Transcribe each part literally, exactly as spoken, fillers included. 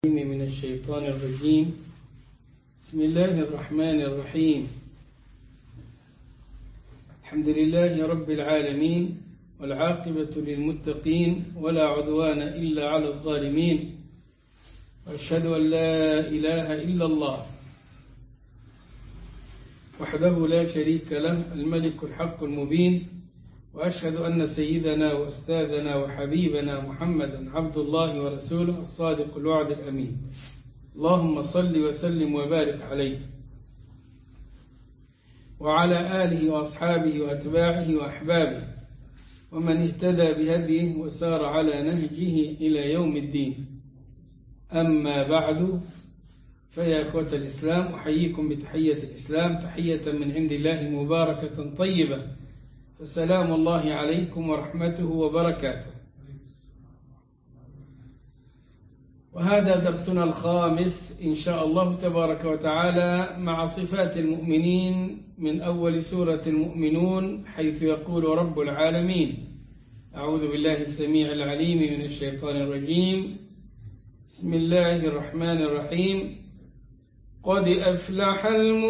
من الشيطان الرجيم. بسم الله الرحمن الرحيم. الحمد لله رب العالمين، والعاقبة للمتقين، ولا عدوان إلا على الظالمين، وأشهد أن لا إله إلا الله وحده لا شريك له الملك الحق المبين، وأشهد أن سيدنا وأستاذنا وحبيبنا محمدا عبد الله ورسوله الصادق الوعد الأمين. اللهم صل وسلم وبارك عليه وعلى آله وأصحابه وأتباعه وأحبابه ومن اهتدى بهديه وسار على نهجه إلى يوم الدين. أما بعد، فيا إخوة الإسلام، أحييكم بتحية الإسلام، تحية من عند الله مباركة طيبة، فسلام الله عليكم ورحمته وبركاته. وهذا درسنا الخامس إن شاء الله تبارك وتعالى مع صفات المؤمنين من أول سورة المؤمنون، حيث يقول رب العالمين: أعوذ بالله السميع العليم من الشيطان الرجيم. بسم الله الرحمن الرحيم. قد أفلح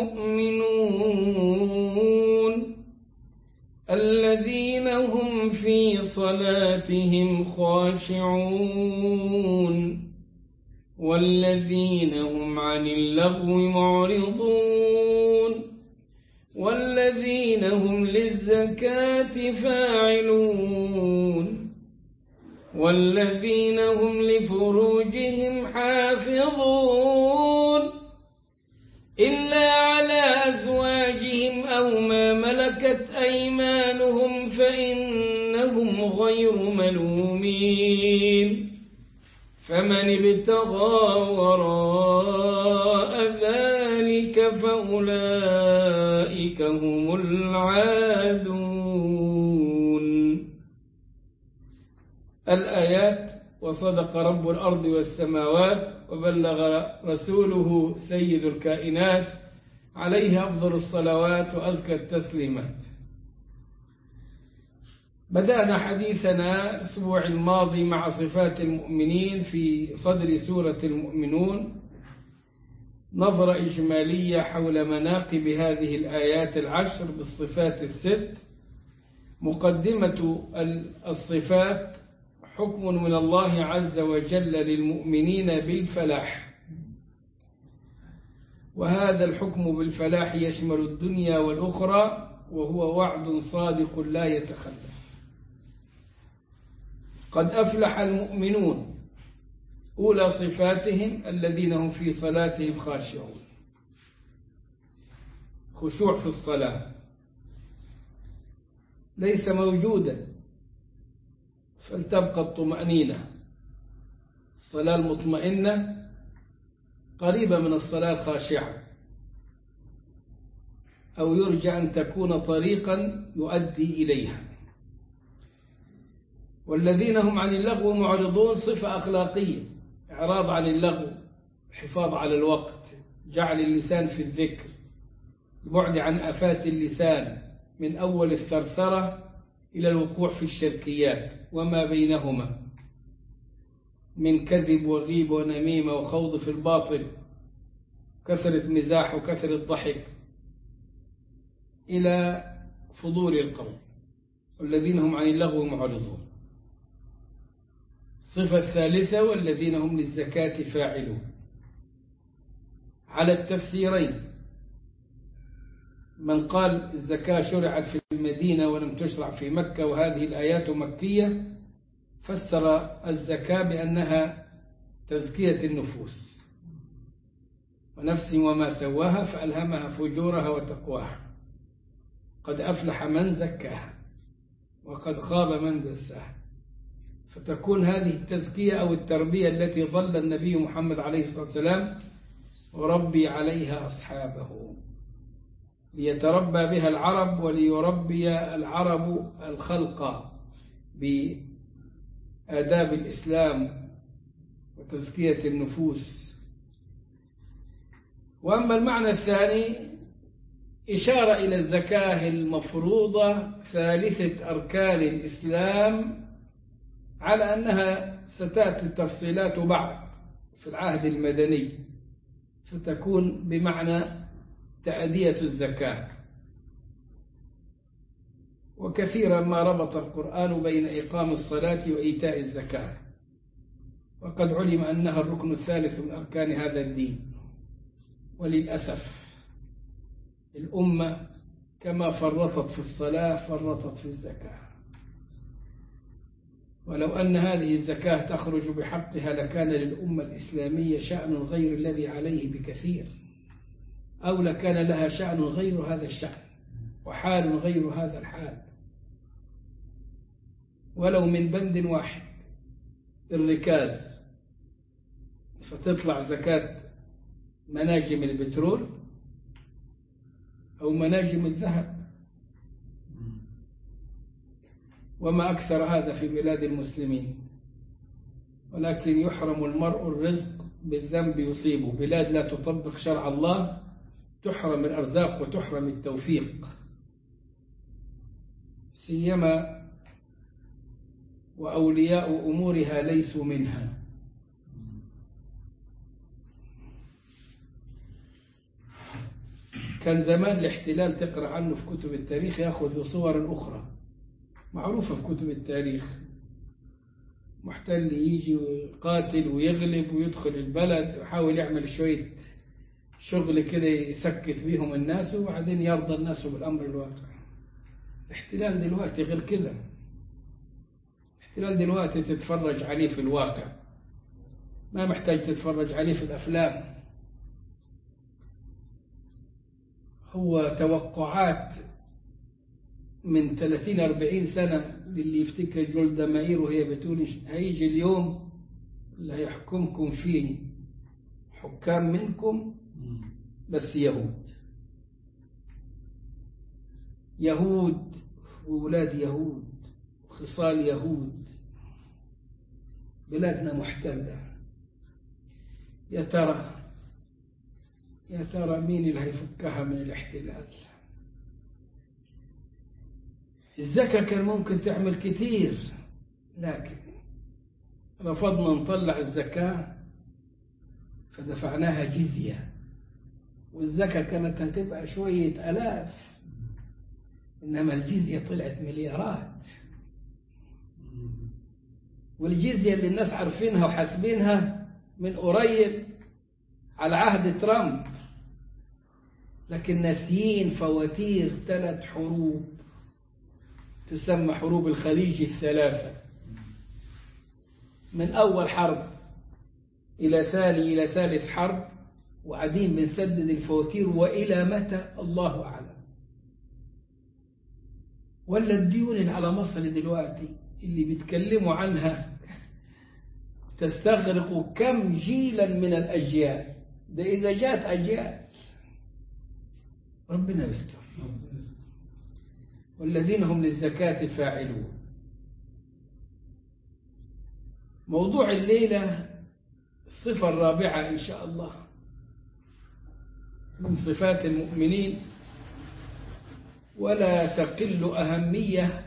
المؤمنون الذين هم في صلاتهم خاشعون والذين هم عن اللغو معرضون والذين هم للزكاة فاعلون والذين هم لفروجهم حافظون إلا على أزواجهم أو ما ملكت أيمانهم فإنهم غير ملومين، فمن ابتغى وراء ذلك فأولئك هم العادون. الآيات. وصدق رب الأرض والسماوات وبلغ رسوله سيد الكائنات عليه أفضل الصلوات وأزكى التسليمات. بدأنا حديثنا الأسبوع الماضي مع صفات المؤمنين في صدر سورة المؤمنون، نظرة إجمالية حول مناقب هذه الآيات العشر بالصفات الست. مقدمة الصفات: حكم من الله عز وجل للمؤمنين بالفلاح، وهذا الحكم بالفلاح يشمل الدنيا والأخرى، وهو وعد صادق لا يتخلف. قد أفلح المؤمنون، أولى صفاتهم الذين هم في صلاتهم خاشعون، خشوع في الصلاة ليس موجودا، فلتبقى الطمأنينة. الصلاة المطمئنة قريبة من الصلاة الخاشعة، أو يرجى أن تكون طريقا يؤدي إليها. والذين هم عن اللغو معرضون، صفة أخلاقية، إعراض عن اللغو، حفاظ على الوقت، جعل اللسان في الذكر، البعد عن آفات اللسان من أول الثرثرة إلى الوقوع في الشركيات وما بينهما من كذب وغيب ونميمة وخوض في الباطل، كثرة مزاح وكثرة ضحك، إلى فضول القول. والذين هم عن اللغو معرضون. الصفة الثالثة: والذين هم للزكاة فاعلون، على التفسيرين. من قال الزكاة شرعت في المدينة ولم تشرع في مكة وهذه الآيات مكية، فسر الزكاة بأنها تزكية النفوس، ونفس وما سواها فألهمها فجورها وتقواها. قد أفلح من زكاها وقد خاب من دساها. فتكون هذه التزكية أو التربية التي ظل النبي محمد عليه الصلاة والسلام وربي عليها أصحابه، ليتربى بها العرب وليربي العرب الخلق بآداب الإسلام وتزكية النفوس. وأما المعنى الثاني، إشارة إلى الزكاة المفروضة ثالثة أركان الإسلام، على أنها ستأتي التفصيلات بعد في العهد المدني، فتكون بمعنى تأدية الزكاة. وكثيرا ما ربط القرآن بين إقام الصلاة وإيتاء الزكاة، وقد علم أنها الركن الثالث من أركان هذا الدين. وللأسف الأمة كما فرطت في الصلاة فرطت في الزكاة، ولو أن هذه الزكاة تخرج بحقها لكان للأمة الإسلامية شأن غير الذي عليه بكثير، أو لكان لها شأن غير هذا الشأن وحال غير هذا الحال، ولو من بند واحد الركاز، فتطلع زكاة مناجم البترول أو مناجم الذهب. وما أكثر هذا في بلاد المسلمين، ولكن يحرم المرء الرزق بالذنب يصيبه. بلاد لا تطبق شرع الله تحرم الأرزاق وتحرم التوفيق، سيما وأولياء أمورها ليسوا منها. كان زمان الاحتلال تقرأ عنه في كتب التاريخ يأخذ صور أخرى معروفة في كتب التاريخ، محتل يجي ويقاتل ويغلب ويدخل البلد ويحاول يعمل شوية شغل كده يسكت بيهم الناس، وبعدين يرضى الناس بالأمر الواقع. الاحتلال دلوقتي غير كده، الاحتلال دلوقتي تتفرج عليه في الواقع، ما محتاج تتفرج عليه في الأفلام. هو توقعات من ثلاثين أربعين سنة للي يفتكر جولدا مائير وهي بتقول هيجي اليوم اللي هيحكمكم فيه حكام منكم بس يهود، يهود وولاد يهود وخصال يهود، بلادنا محتلة. يا ترى يا ترى مين اللي هيفكها من الاحتلال؟ الزكاة كان ممكن تعمل كتير، لكن رفضنا نطلع الزكاة فدفعناها جزية، والزكاة كانت هتبقى شوية ألاف، إنما الجزية طلعت مليارات. والجزية اللي الناس عارفينها وحاسبينها من قريب على عهد ترامب، لكن ناسيين فواتير ثلاث حروب تسمى حروب الخليج الثلاثة، من أول حرب إلى ثاني إلى ثالث حرب، وقاعدين بنسدد الفواتير وإلى متى الله أعلم. ولا الديون اللي على مصر دلوقتي اللي بيتكلموا عنها تستغرق كم جيلا من الأجيال، ده إذا جاءت أجيال ربنا يستر. والذين هم للزكاة فاعلون. موضوع الليلة الصفة الرابعة إن شاء الله من صفات المؤمنين، ولا تقل أهمية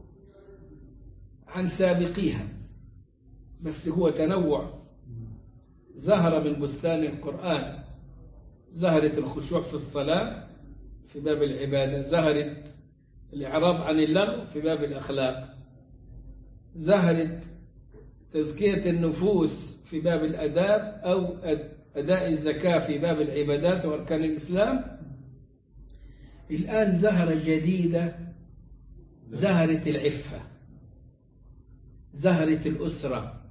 عن سابقيها، بس هو تنوع زهر من بستان القرآن. زهرت الخشوع في الصلاة في باب العبادة، زهرت الإعراض عن اللغو في باب الأخلاق، زهرت تزكية النفوس في باب الأداب أو أداء الزكاة في باب العبادات وأركان الإسلام. الآن زهرة جديدة، زهرت العفة، زهرت الأسرة،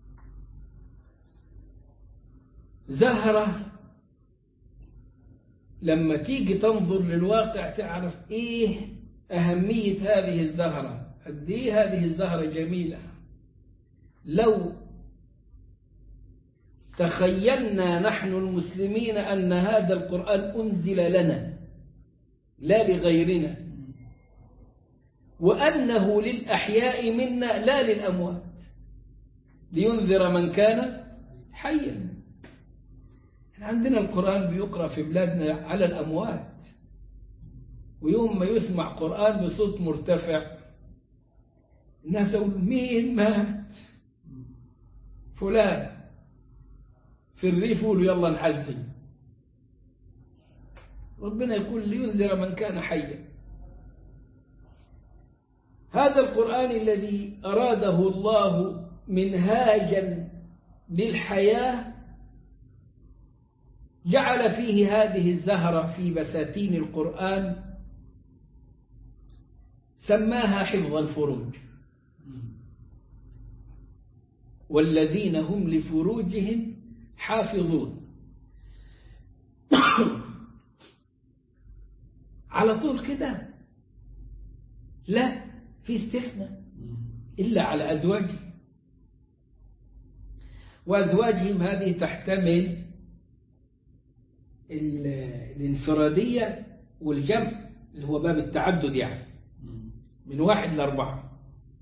زهرة لما تيجي تنظر للواقع تعرف إيه أهمية هذه الزهرة، قد إيه هذه الزهرة جميلة. لو تخيلنا نحن المسلمين أن هذا القرآن أنزل لنا لا لغيرنا، وأنه للأحياء منا لا للأموات، لينذر من كان حيا. عندنا القرآن بيقرأ في بلادنا على الأموات، ويوم ما يسمع قرآن بصوت مرتفع الناس يقول مين مات؟ فلان. في الريف يقولوا يلا نحزن. ربنا يقول لينذر من كان حيا. هذا القرآن الذي أراده الله منهاجا للحياة جعل فيه هذه الزهرة في بساتين القرآن سماها حفظ الفروج. والذين هم لفروجهم حافظون. على طول كده؟ لا، في استثناء إلا على أزواجهم. وأزواجهم هذه تحتمل الانفرادية والجمع اللي هو باب التعدد، يعني من واحد لأربعة.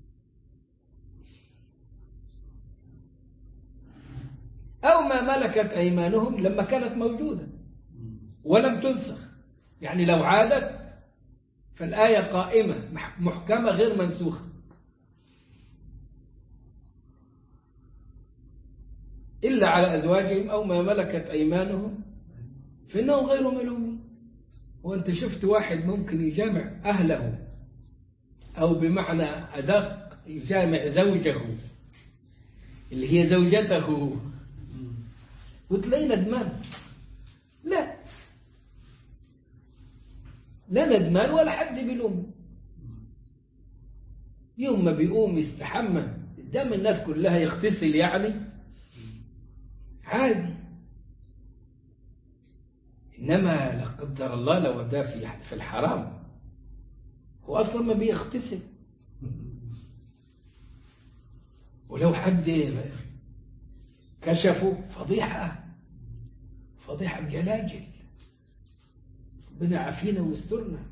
أو ما ملكت أيمانهم لما كانت موجودة ولم تنسخ، يعني لو عادت فالآية قائمة محكمة غير منسوخة. إلا على أزواجهم أو ما ملكت أيمانهم فإنهم غير ملومين. وأنت شفت واحد ممكن يجامع أهله، أو بمعنى أدق يجامع زوجه اللي هي زوجته وتلاقي ندمان؟ لا، لا ندمان ولا حد بيلوم. يوم ما بيقوم يستحمى قدام الناس كلها يغتسل يعني عادي. إنما لا قدر الله لو ده في الحرام هو أصلا ما بيغتسل. ولو حد كشفه فضيحة، فضيحة بجلاجل. ربنا عافينا ويسترنا.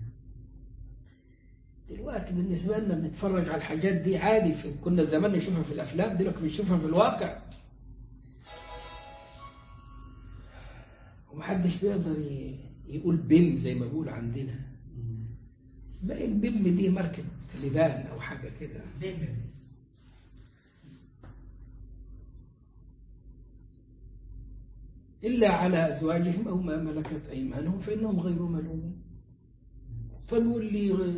دلوقتي بالنسبة لنا بنتفرج على الحاجات دي عادي، في كنا زمان نشوفها في الأفلام، دلوقتي بنشوفها في الواقع. ومحدش بيقدر يقول بيم زي ما بيقول عندنا. بقى البيم دي ماركة تليبان أو حاجة كده. إلا على أزواجهم أو ما ملكت أيمانهم فإنهم غير ملومين. فنقول لي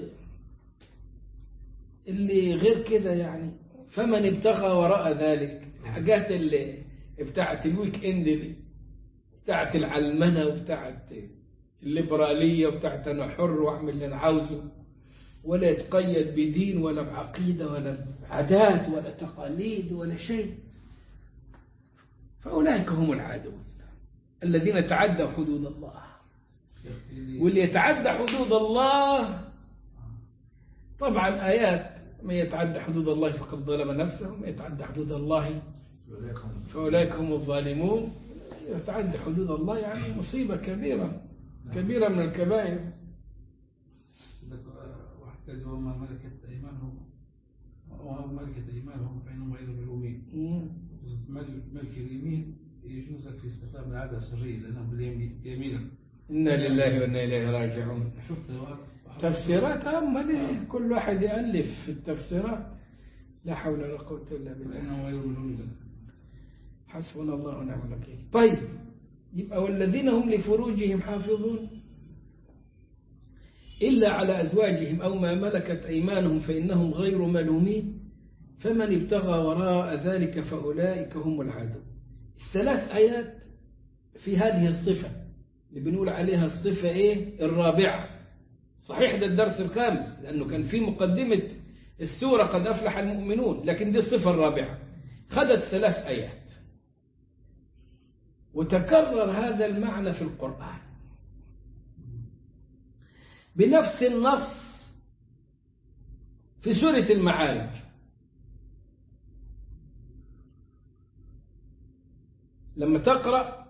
اللي غير كده يعني فمن ابتغى وراء ذلك، الحاجات اللي بتاعت الويك اند دي، بتاعت العلمنة وبتاعت الليبرالية وبتاعت أنا حر وأعمل اللي أنا عاوزه، ولا يتقيد بدين ولا بعقيدة ولا بعادات ولا تقاليد ولا شيء، فأولئك هم العادون الذين تعدوا حدود الله. واللي يتعدى حدود الله طبعا آيات: من يتعدى حدود الله فقد ظلم نفسه، ومن يتعدى حدود الله فأولئك هم الظالمون. يتعدى حدود الله يعني مصيبة كبيرة كبيرة من الكبائر. وحتى وما ملكت أيمانهم وما ملكت أيمانهم فإنهم غير ملومين. ملك اليمين يجوز في استخدام العادة السرية لأنه باليمين. إنا لله وإنا إليه راجعون. تفسيرات أما ليه كل واحد يألف في التفسيرات. لا حول ولا قوة إلا بالله. حسبنا الله ونعم الوكيل. طيب، يبقى والذين هم لفروجهم حافظون إلا على أزواجهم أو ما ملكت أيمانهم فإنهم غير ملومين. فمن ابتغى وراء ذلك فأولئك هم العادون. الثلاث آيات في هذه الصفة اللي بنقول عليها الصفة إيه؟ الرابعة. صحيح ده الدرس الخامس لأنه كان في مقدمة السورة قد أفلح المؤمنون، لكن دي الصفة الرابعة. خدت ثلاث آيات وتكرر هذا المعنى في القرآن بنفس النص في سورة المعارج. لما تقرأ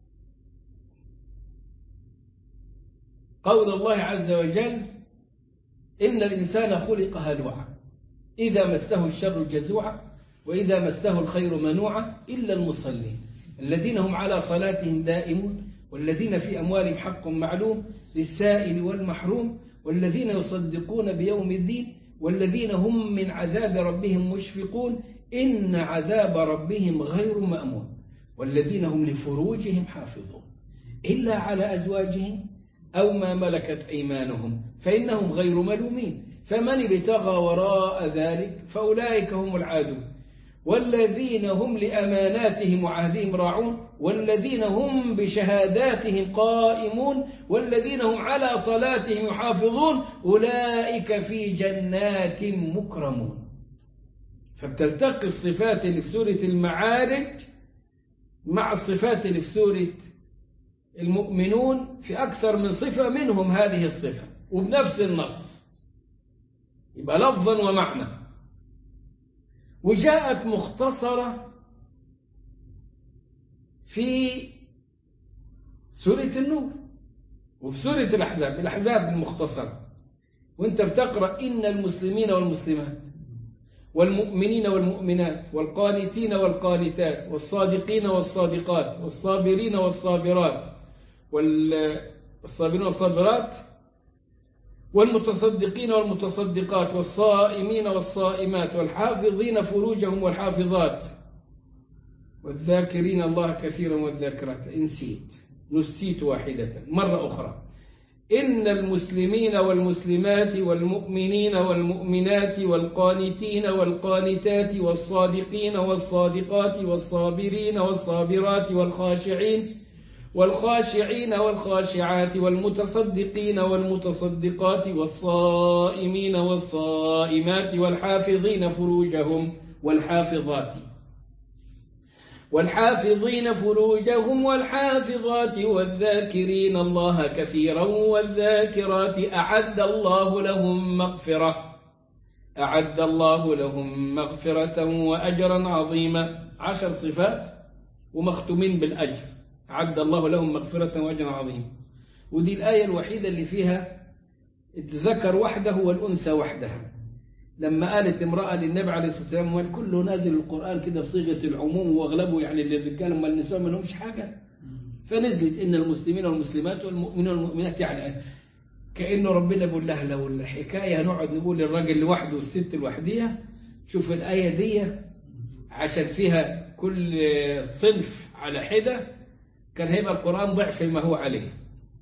قول الله عز وجل: إن الإنسان خلق هلوعا إذا مسه الشر جزوعا وإذا مسه الخير منوعا إلا المصلين الذين هم على صلاتهم دائمون والذين في أموالهم حق معلوم للسائل والمحروم والذين يصدقون بيوم الدين والذين هم من عذاب ربهم مشفقون إن عذاب ربهم غير مأمون والذين هم لفروجهم حافظون إلا على أزواجهم أو ما ملكت أيمانهم فإنهم غير ملومين فمن ابتغى وراء ذلك فأولئك هم العادون والذين هم لأماناتهم وعهدهم راعون والذين هم بشهاداتهم قائمون والذين هم على صلاتهم يحافظون أولئك في جنات مكرمون. فبتلتقي الصفات اللي في سورة المعارج مع الصفات اللي في سورة المؤمنون في أكثر من صفة منهم هذه الصفة وبنفس النص، يبقى لفظا ومعنى. وجاءت مختصرة في سورة النور وفي سورة الأحزاب. الأحزاب المختصرة وانت بتقرأ إن المسلمين والمسلمات والمؤمنين والمؤمنات والقانتين والقانتات والصادقين والصادقات والصابرين والصابرات والصابرين والصابرات والمتصدقين والمتصدقات والصائمين والصائمات والحافظين فروجهم والحافظات والذاكرين الله كثيرا والذاكرات. نسيت نسيت واحدة مرة أخرى. إن المسلمين والمسلمات والمؤمنين والمؤمنات والقانتين والقانتات والصادقين والصادقات والصابرين والصابرات والخاشعين والخاشعين والخاشعات والمتصدقين والمتصدقات والصائمين والصائمات والحافظين فروجهم والحافظات والحافظين فروجهم والحافظات والذاكرين الله كثيرا والذاكرات أعد الله لهم مغفرة أعد الله لهم مغفرة وأجرا عظيما. عشر صفات ومختومين بالأجر. أعد الله لهم مغفرة وأجرا عظيما. ودي الآية الوحيدة اللي فيها الذكر وحده والأنثى وحدها. لما قالت امرأة للنبي عليه الصلاة والسلام والكل نازل القرآن كده بصيغة العموم واغلبه يعني للرجال وما النساء ما لهمش حاجة، فنزلت إن المسلمين والمسلمات والمؤمنين والمؤمنات، يعني كأنه ربنا بيقول لها لو الحكاية هنقعد نقول للراجل لوحده والست لوحديها، شوف الآية دي عشان فيها كل صنف على حدة كان هيبقى القرآن ضعف ما هو عليه.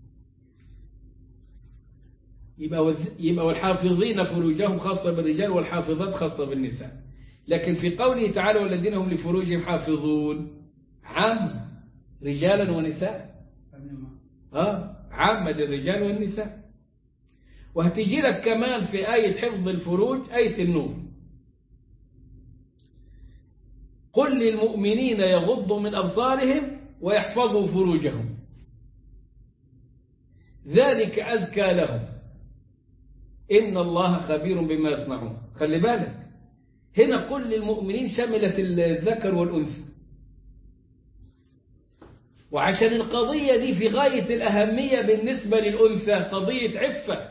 يبقى يبقى والحافظين فروجهم خاصة بالرجال والحافظات خاصة بالنساء. لكن في قوله تعالى والذين هم لفروجهم حافظون عام رجالا ونساء، اه عامة للرجال والنساء. وهتجي لك كمان في آية حفظ الفروج آية النور قل للمؤمنين يغضوا من أبصارهم ويحفظوا فروجهم ذلك أزكى لهم إن الله خبير بما يصنعون. خلي بالك هنا كل المؤمنين شملت الذكر والأنثى، وعشان القضية دي في غاية الأهمية بالنسبة للأنثى، قضية عفة،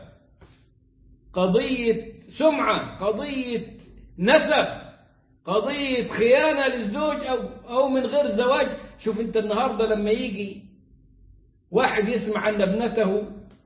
قضية سمعة، قضية نسب، قضية خيانة للزوج أو, أو من غير زواج. شوف أنت النهاردة لما يجي واحد يسمع أن ابنته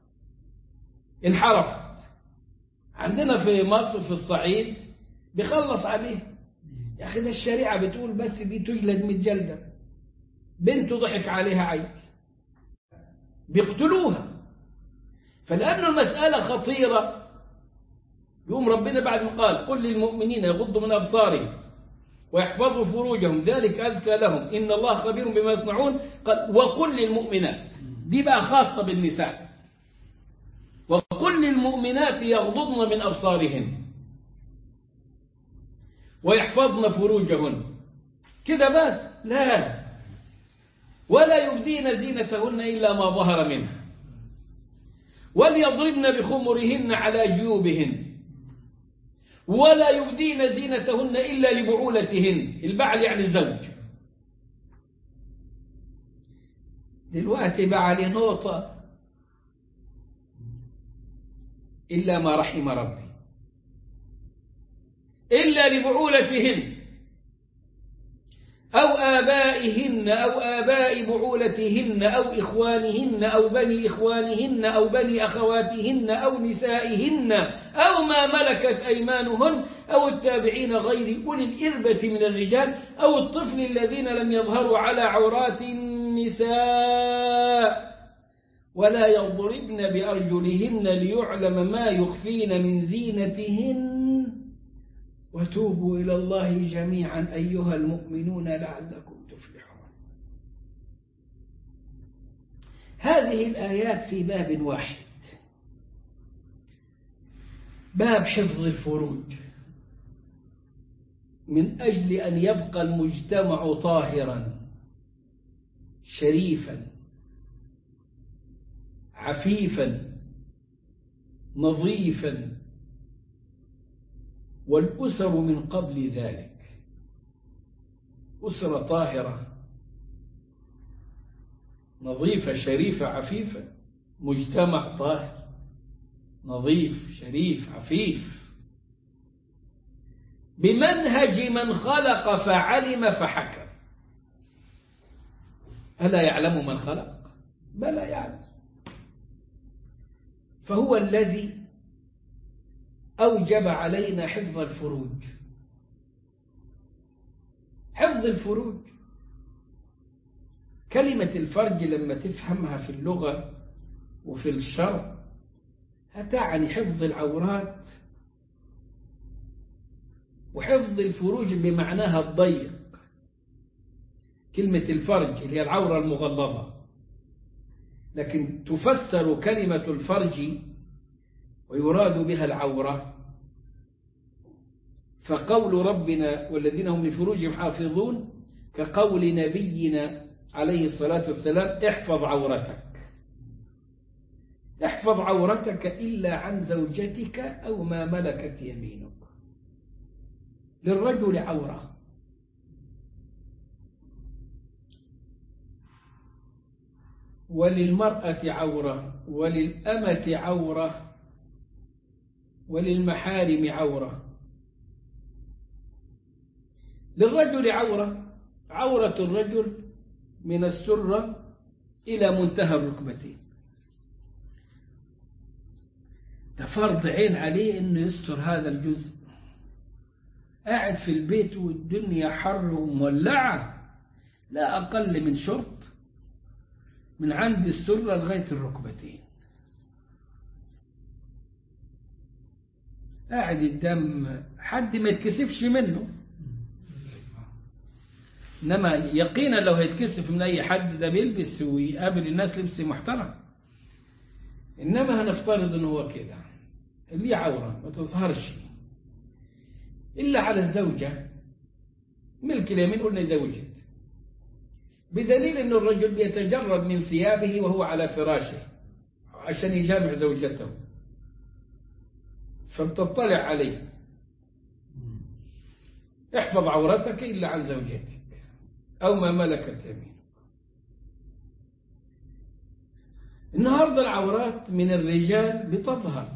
انحرفت عندنا في مصر في الصعيد بيخلص عليه، يا أخي ده الشريعة بتقول بس دي تجلد مية جلدة، بنته ضحك عليها عيل بيقتلوها. فلأنه المسألة خطيرة يقوم ربنا بعد ما قال قل للمؤمنين يغضوا من أبصارهم ويحفظوا فروجهم ذلك أزكى لهم إن الله خبير بما يصنعون. قال وقل للمؤمنات، دي بقى خاصة بالنساء، وقل للمؤمنات يغضضن من أبصارهن ويحفظن فروجهن كده بس، لا ولا يبدين زينتهن إلا ما ظهر منها وليضربن بخمرهن على جيوبهن ولا يبدين زينتهن إلا لبعولتهن، البعل يعني الزوج. دلوقتي بقى عليه نقطة إلا ما رحم ربي إلا لبعولتهن، أو آبائهن أو آباء بعولتهن أو إخوانهن أو بني إخوانهن أو بني أخواتهن أو نسائهن أو ما ملكت أيمانهن أو التابعين غير أولي الإربة من الرجال أو الطفل الذين لم يظهروا على عورات النساء ولا يضربن بأرجلهن ليعلم ما يخفين من زينتهن وتوبوا إلى الله جميعا أيها المؤمنون لعلكم تفلحون. هذه الآيات في باب واحد، باب حفظ الفروج، من أجل أن يبقى المجتمع طاهرا شريفا عفيفا نظيفا، والأسر من قبل ذلك أسرة طاهرة نظيفة شريفة عفيفة، مجتمع طاهر نظيف شريف عفيف، بمنهج من خلق فعلم فحكم. ألا يعلم من خلق؟ بلى يعلم. فهو الذي أوجب علينا حفظ الفروج. حفظ الفروج، كلمة الفرج لما تفهمها في اللغة وفي الشرع هتعني حفظ العورات وحفظ الفروج بمعناها الضيق. كلمة الفرج اللي هي العورة المغلظة، لكن تفسر كلمة الفرج ويراد بها العورة. فقول ربنا والذين هم لفروجهم حافظون كقول نبينا عليه الصلاة والسلام احفظ عورتك. احفظ عورتك إلا عن زوجتك أو ما ملكت يمينك. للرجل عورة، وللمرأة عورة، وللأمة عورة، وللمحارم عورة. للرجل عورة، عورة الرجل من السرة إلى منتهى الركبتين. ده فرض عين عليه إنه يستر هذا الجزء. قاعد في البيت والدنيا حر ومولعة، لا أقل من شرط من عند السرة لغاية الركبتين. قاعد الدم حد ما يتكسفش منه، إنما يقينا لو هيتكسف من أي حد ده بيلبس ويقابل الناس لبس محترم. إنما هنفترض إنه هو كده اللي عورة ما تظهرش إلا على الزوجة، ملك اليمين قلنا زوجت، بدليل أن الرجل بيتجرد من ثيابه وهو على فراشه عشان يجامع زوجته فبتطلع عليه. احفظ عورتك إلا عن زوجتك أو ما ملكت يمينك. النهاردة العورات من الرجال بتظهر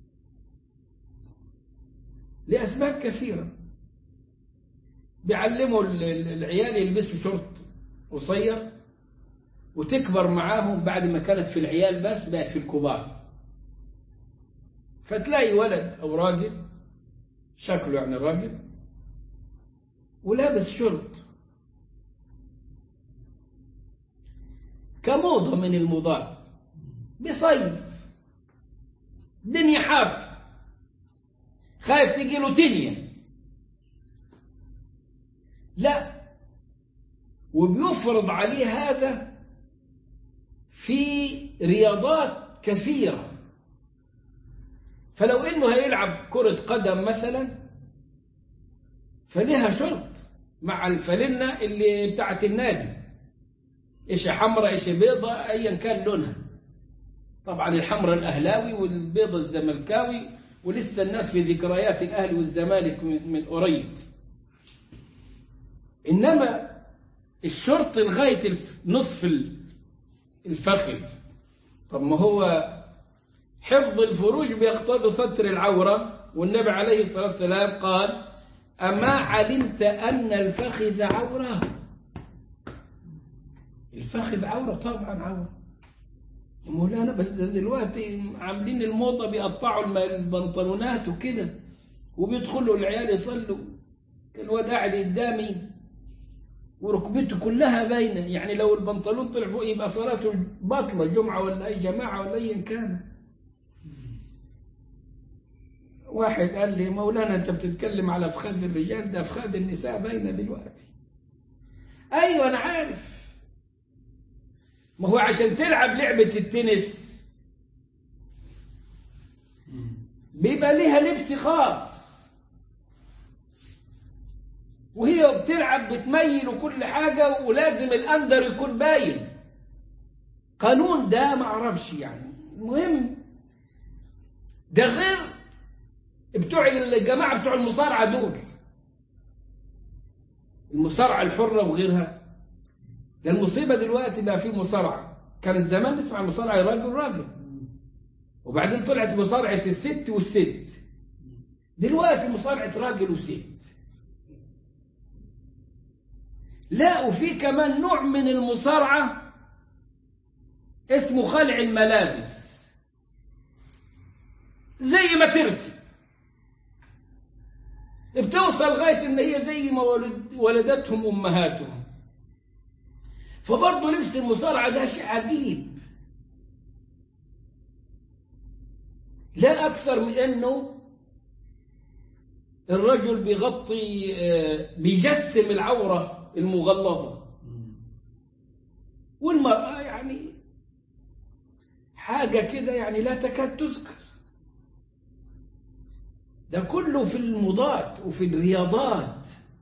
لأسباب كثيرة. بيعلموا العيال يلبسوا شورت قصير وتكبر معاهم، بعد ما كانت في العيال بس بقت في الكبار. فتلاقي ولد أو راجل شكله يعني راجل ولابس شورت كموضة من الموضات، بصيف دنيا حار خايف تجيله تنية، لا، وبيفرض عليه هذا في رياضات كثيرة. فلو إنه هيلعب كرة قدم مثلا فليها شرط مع الفلنة اللي بتاعت النادي، إيش حمراء إيش بيضة أيا كان لونها. طبعا الحمراء الأهلاوي والبيضة الزملكاوي، ولسه الناس في ذكريات الأهلي والزمالك من قريب. إنما الشرط لغاية نصف الفخذ. طب ما هو حفظ الفروج بيقتضي ستر العورة، والنبي عليه الصلاة والسلام قال أما علمت أن الفخذ عورة الفخذ عورة طبعا عورة يا مولانا، بس دلوقتي عاملين الموضة بيقطعوا البنطلونات وكده وبيدخلوا العيال يصلوا، كان الواد قاعد قدامي وركبته كلها باينة، يعني لو البنطلون طلع فوق يبقى صلاته باطلة، جمعة ولا أي جماعة ولا أي كان. واحد قال لي مولانا أنت بتتكلم على أفخاذ الرجال، ده أفخاذ النساء باينة دلوقتي. أيوة أنا عارف، ما هو عشان تلعب لعبة التنس بيبقى ليها لبس خاص، وهي بتلعب بتميل وكل حاجة، ولازم الأندر يكون باين. قانون ده ما اعرفش يعني. المهم ده غير بتوع الجماعة بتوع المصارعة دول، المصارعة الحرة وغيرها. ده المصيبة دلوقتي بقى في مصارعة، كانت زمان نسمع المصارعة راجل راجل، وبعدين طلعت مصارعة الست والست، دلوقتي مصارعة راجل وست. لا وفي كمان نوع من المصارعة اسمه خلع الملابس، زي ما ترسي بتوصل لغاية ان هي زي ما ولدتهم امهاتهم. فبرضه لبس المصارعة ده شيء عجيب، لا اكثر من انه الرجل بيغطي بيجسم العورة المغلظة، والمرأة يعني حاجة كده يعني لا تكاد تذكر. ده كله في الموضات وفي الرياضات.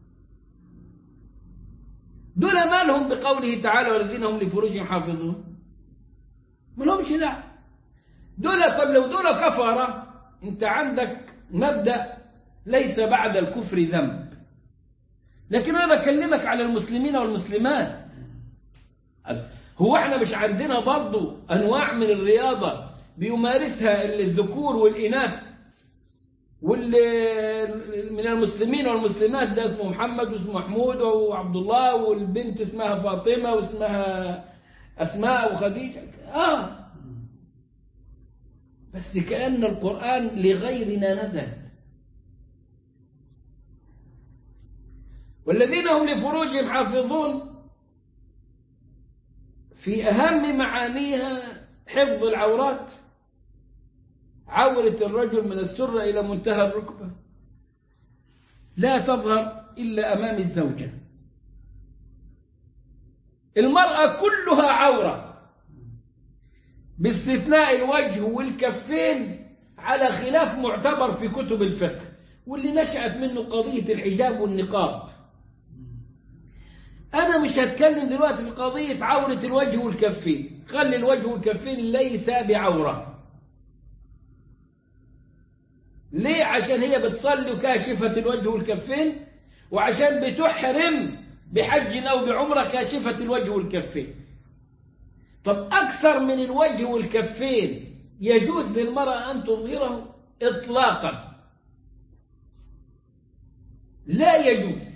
دول مالهم بقوله تعالى والذين هم لفروجهم حافظون؟ ما لهمش دعوة دول. طب لو دول كفرة، انت عندك مبدأ ليس بعد الكفر ذنب، لكن انا بكلمك على المسلمين والمسلمات. هو احنا مش عندنا برضو انواع من الرياضة بيمارسها الذكور والإناث؟ واللي من المسلمين والمسلمات ده اسمه محمد واسمه محمود وعبد الله، والبنت اسمها فاطمة واسمها أسماء وخديجة. آه بس كأن القرآن لغيرنا نزل. والذين هم لفروجهم حافظون في أهم معانيها حفظ العورات، عورة الرجل من السرة إلى منتهى الركبة لا تظهر إلا أمام الزوجة. المرأة كلها عورة باستثناء الوجه والكفين، على خلاف معتبر في كتب الفقه، واللي نشأت منه قضية الحجاب والنقاب. أنا مش هتكلم دلوقتي في قضية عورة الوجه والكفين، خلي الوجه والكفين ليس بعورة. ليه؟ عشان هي بتصلي كاشفة الوجه والكفين، وعشان بتحرم بحج أو بعمرة كاشفة الوجه والكفين. طب أكثر من الوجه والكفين يجوز للمرأة أن تظهره إطلاقا؟ لا يجوز.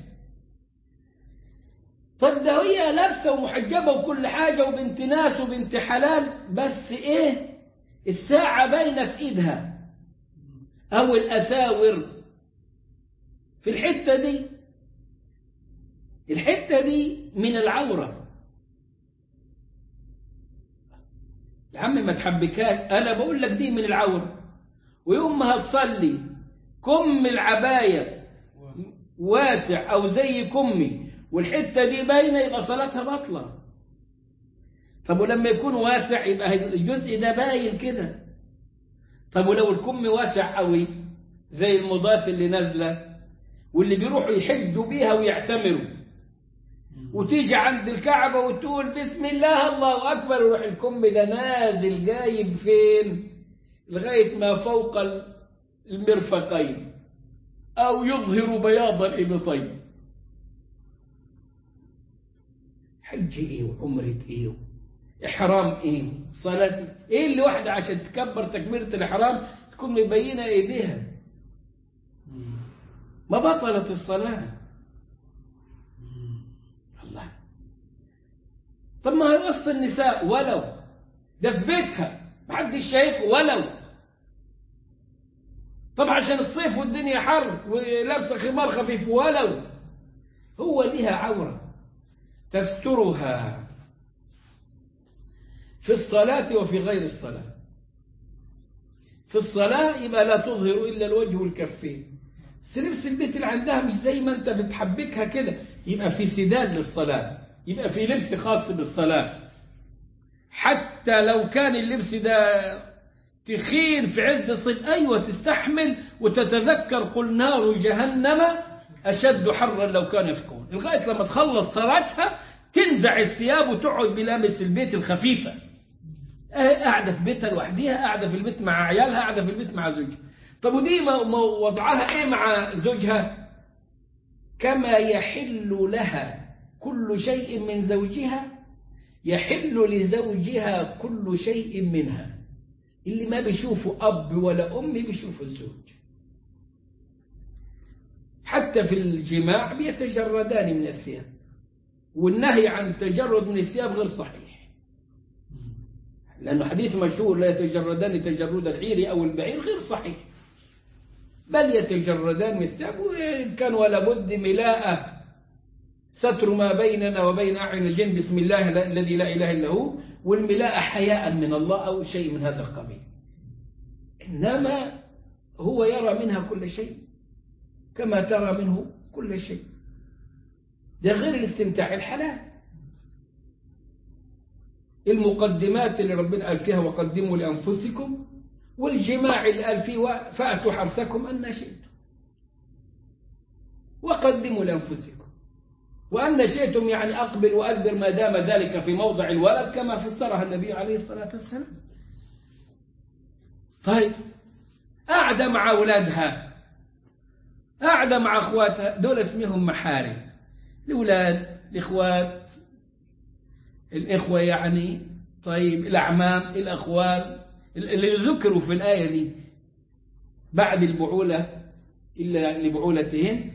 طب ده هي لابسة ومحجبة وكل حاجة وبنت ناس وبنت حلال، بس إيه؟ الساعة باينة في إيدها أو الأساور في الحتة دي، الحتة دي من العورة. يا عم ما تحبكاش، أنا بقول لك دي من العورة. ويوم ما هتصلي كم العباية واسع أو زي كمي والحتة دي باينة، يبقى صلاتها باطلة. طب ولما يكون واسع يبقى الجزء ده باين كده. طب ولو الكم واسع قوي زي المضاف اللي نازلة واللي بيروحوا يحجوا بيها ويعتمروا، وتيجي عند الكعبة وتقول بسم الله الله أكبر، ويروح الكم ده نازل جايب فين؟ لغاية ما فوق المرفقين أو يظهر بياض الإبطين. حج إيه وعمرة إيه إحرام إيه صلاة إيه اللي واحدة عشان تكبر تكبيرة الإحرام تكون مبينة إيديها؟ ما بطلت الصلاة. الله. طب ما هي وسط النساء ولو، ده في بيتها محدش شايفه ولو. طب عشان الصيف والدنيا حر ولابسه خمار خفيف ولو. هو لها عورة تسترها في الصلاة وفي غير الصلاة. في الصلاة يبقى لا تظهر إلا الوجه والكفين. بس لبس البيت اللي عندها مش زي ما أنت بتحبكها كده، يبقى في سداد للصلاة، يبقى في لبس خاص بالصلاة. حتى لو كان اللبس ده تخين في عز الصيف، أيوة تستحمل وتتذكر قل نار جهنم أشد حرا لو كان يفكون، لغاية لما تخلص صلاتها تنزع الثياب وتقعد بلامس البيت الخفيفة. قاعدة في بيتها لوحديها، قاعدة في البيت مع عيالها، قاعدة في البيت مع زوجها. طب ودي وضعها ايه مع زوجها؟ كما يحل لها كل شيء من زوجها يحل لزوجها كل شيء منها. اللي ما بيشوفه أب ولا أم بيشوفه الزوج. حتى في الجماع بيتجردان من الثياب، والنهي عن التجرد من الثياب غير صحيح، لأنه حديث مشهور لا يتجردان تجرد العير أو البعير غير صحيح، بل يتجردان من الثياب. وإن كان ولا بد ملاءة ستر ما بيننا وبين أعين الجن بسم الله الذي لا إله إلا هو، والملاءة حياء من الله أو شيء من هذا القبيل. إنما هو يرى منها كل شيء كما ترى منه كل شيء. ده غير الاستمتاع الحلال، المقدمات اللي ربنا قال فيها وقدموا لأنفسكم، والجماع اللي قال فيه فأتوا حرثكم أن شئتم، وقدموا لأنفسكم، وأن شئتم يعني أقبل وأدبر ما دام ذلك في موضع الولد كما فسرها النبي عليه الصلاة والسلام. طيب قاعدة مع أولادها، قاعدة مع أخواتها، دول اسمهم محارم، الأولاد، الإخوات، الإخوة يعني، طيب الأعمام، الأخوال اللي ذكروا في الآية دي بعد البعولة إلا لبعولتهن،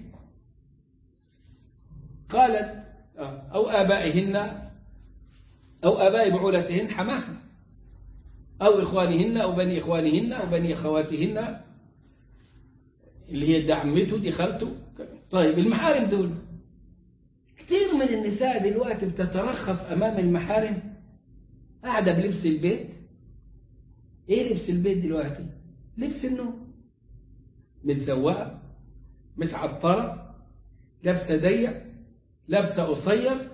قالت أو آبائهن أو آباء بعولتهن حماها، أو إخوانهن أو بني إخوانهن أو بني أخواتهن اللي هي دعمته دي خالته. طيب المحارم دول كثير من النساء دلوقتي بتترخص أمام المحارم، قاعدة بلبس البيت. إيه لبس البيت دلوقتي؟ لبس النوم، متزوقة، متعطرة، لابسة ضيق، لابسة قصير،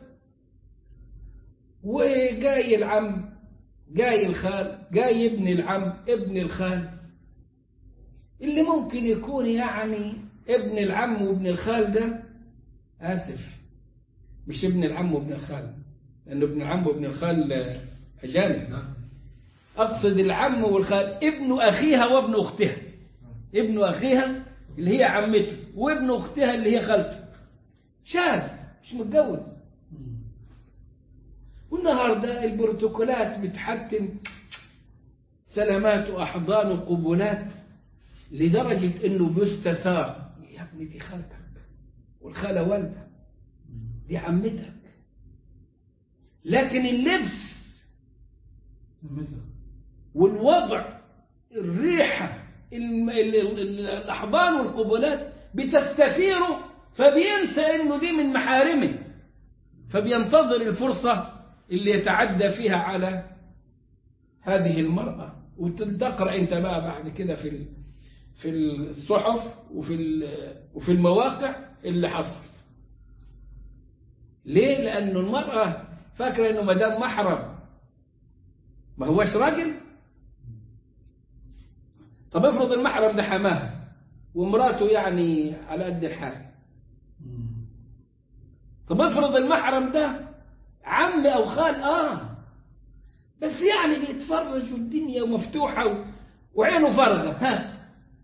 وجاي العم، جاي الخال، جاي ابن العم، ابن الخال، اللي ممكن يكون يعني ابن العم وابن الخال ده، آسف مش ابن العم وابن الخال، لأنه ابن العم وابن الخال أجانب، أقصد العم والخال، ابن أخيها وابن أختها، ابن أخيها اللي هي عمته وابن أختها اللي هي خالته، شاب مش متجوز. والنهارده البروتوكولات بتحتم سلامات وأحضان وقبولات لدرجة إنه بيستثار، يا ابني دي خالتك والخالة والدك، دي عمتك. لكن اللبس والوضع، الريحة، الأحضان والقبولات بتستثيره، فبينسى إنه دي من محارمه، فبينتظر الفرصة اللي يتعدى فيها على هذه المرأة. وتقرأ أنت بقى بعد كده في في الصحف وفي وفي المواقع اللي حصل. ليه؟ لأنه المرأة فاكرة إنه ما دام محرم ما هوش راجل. طب افرض المحرم ده حماها ومراته يعني على قد الحال. طب افرض المحرم ده عم أو خال، آه بس يعني بيتفرج والدنيا مفتوحة وعينه فارغة، ها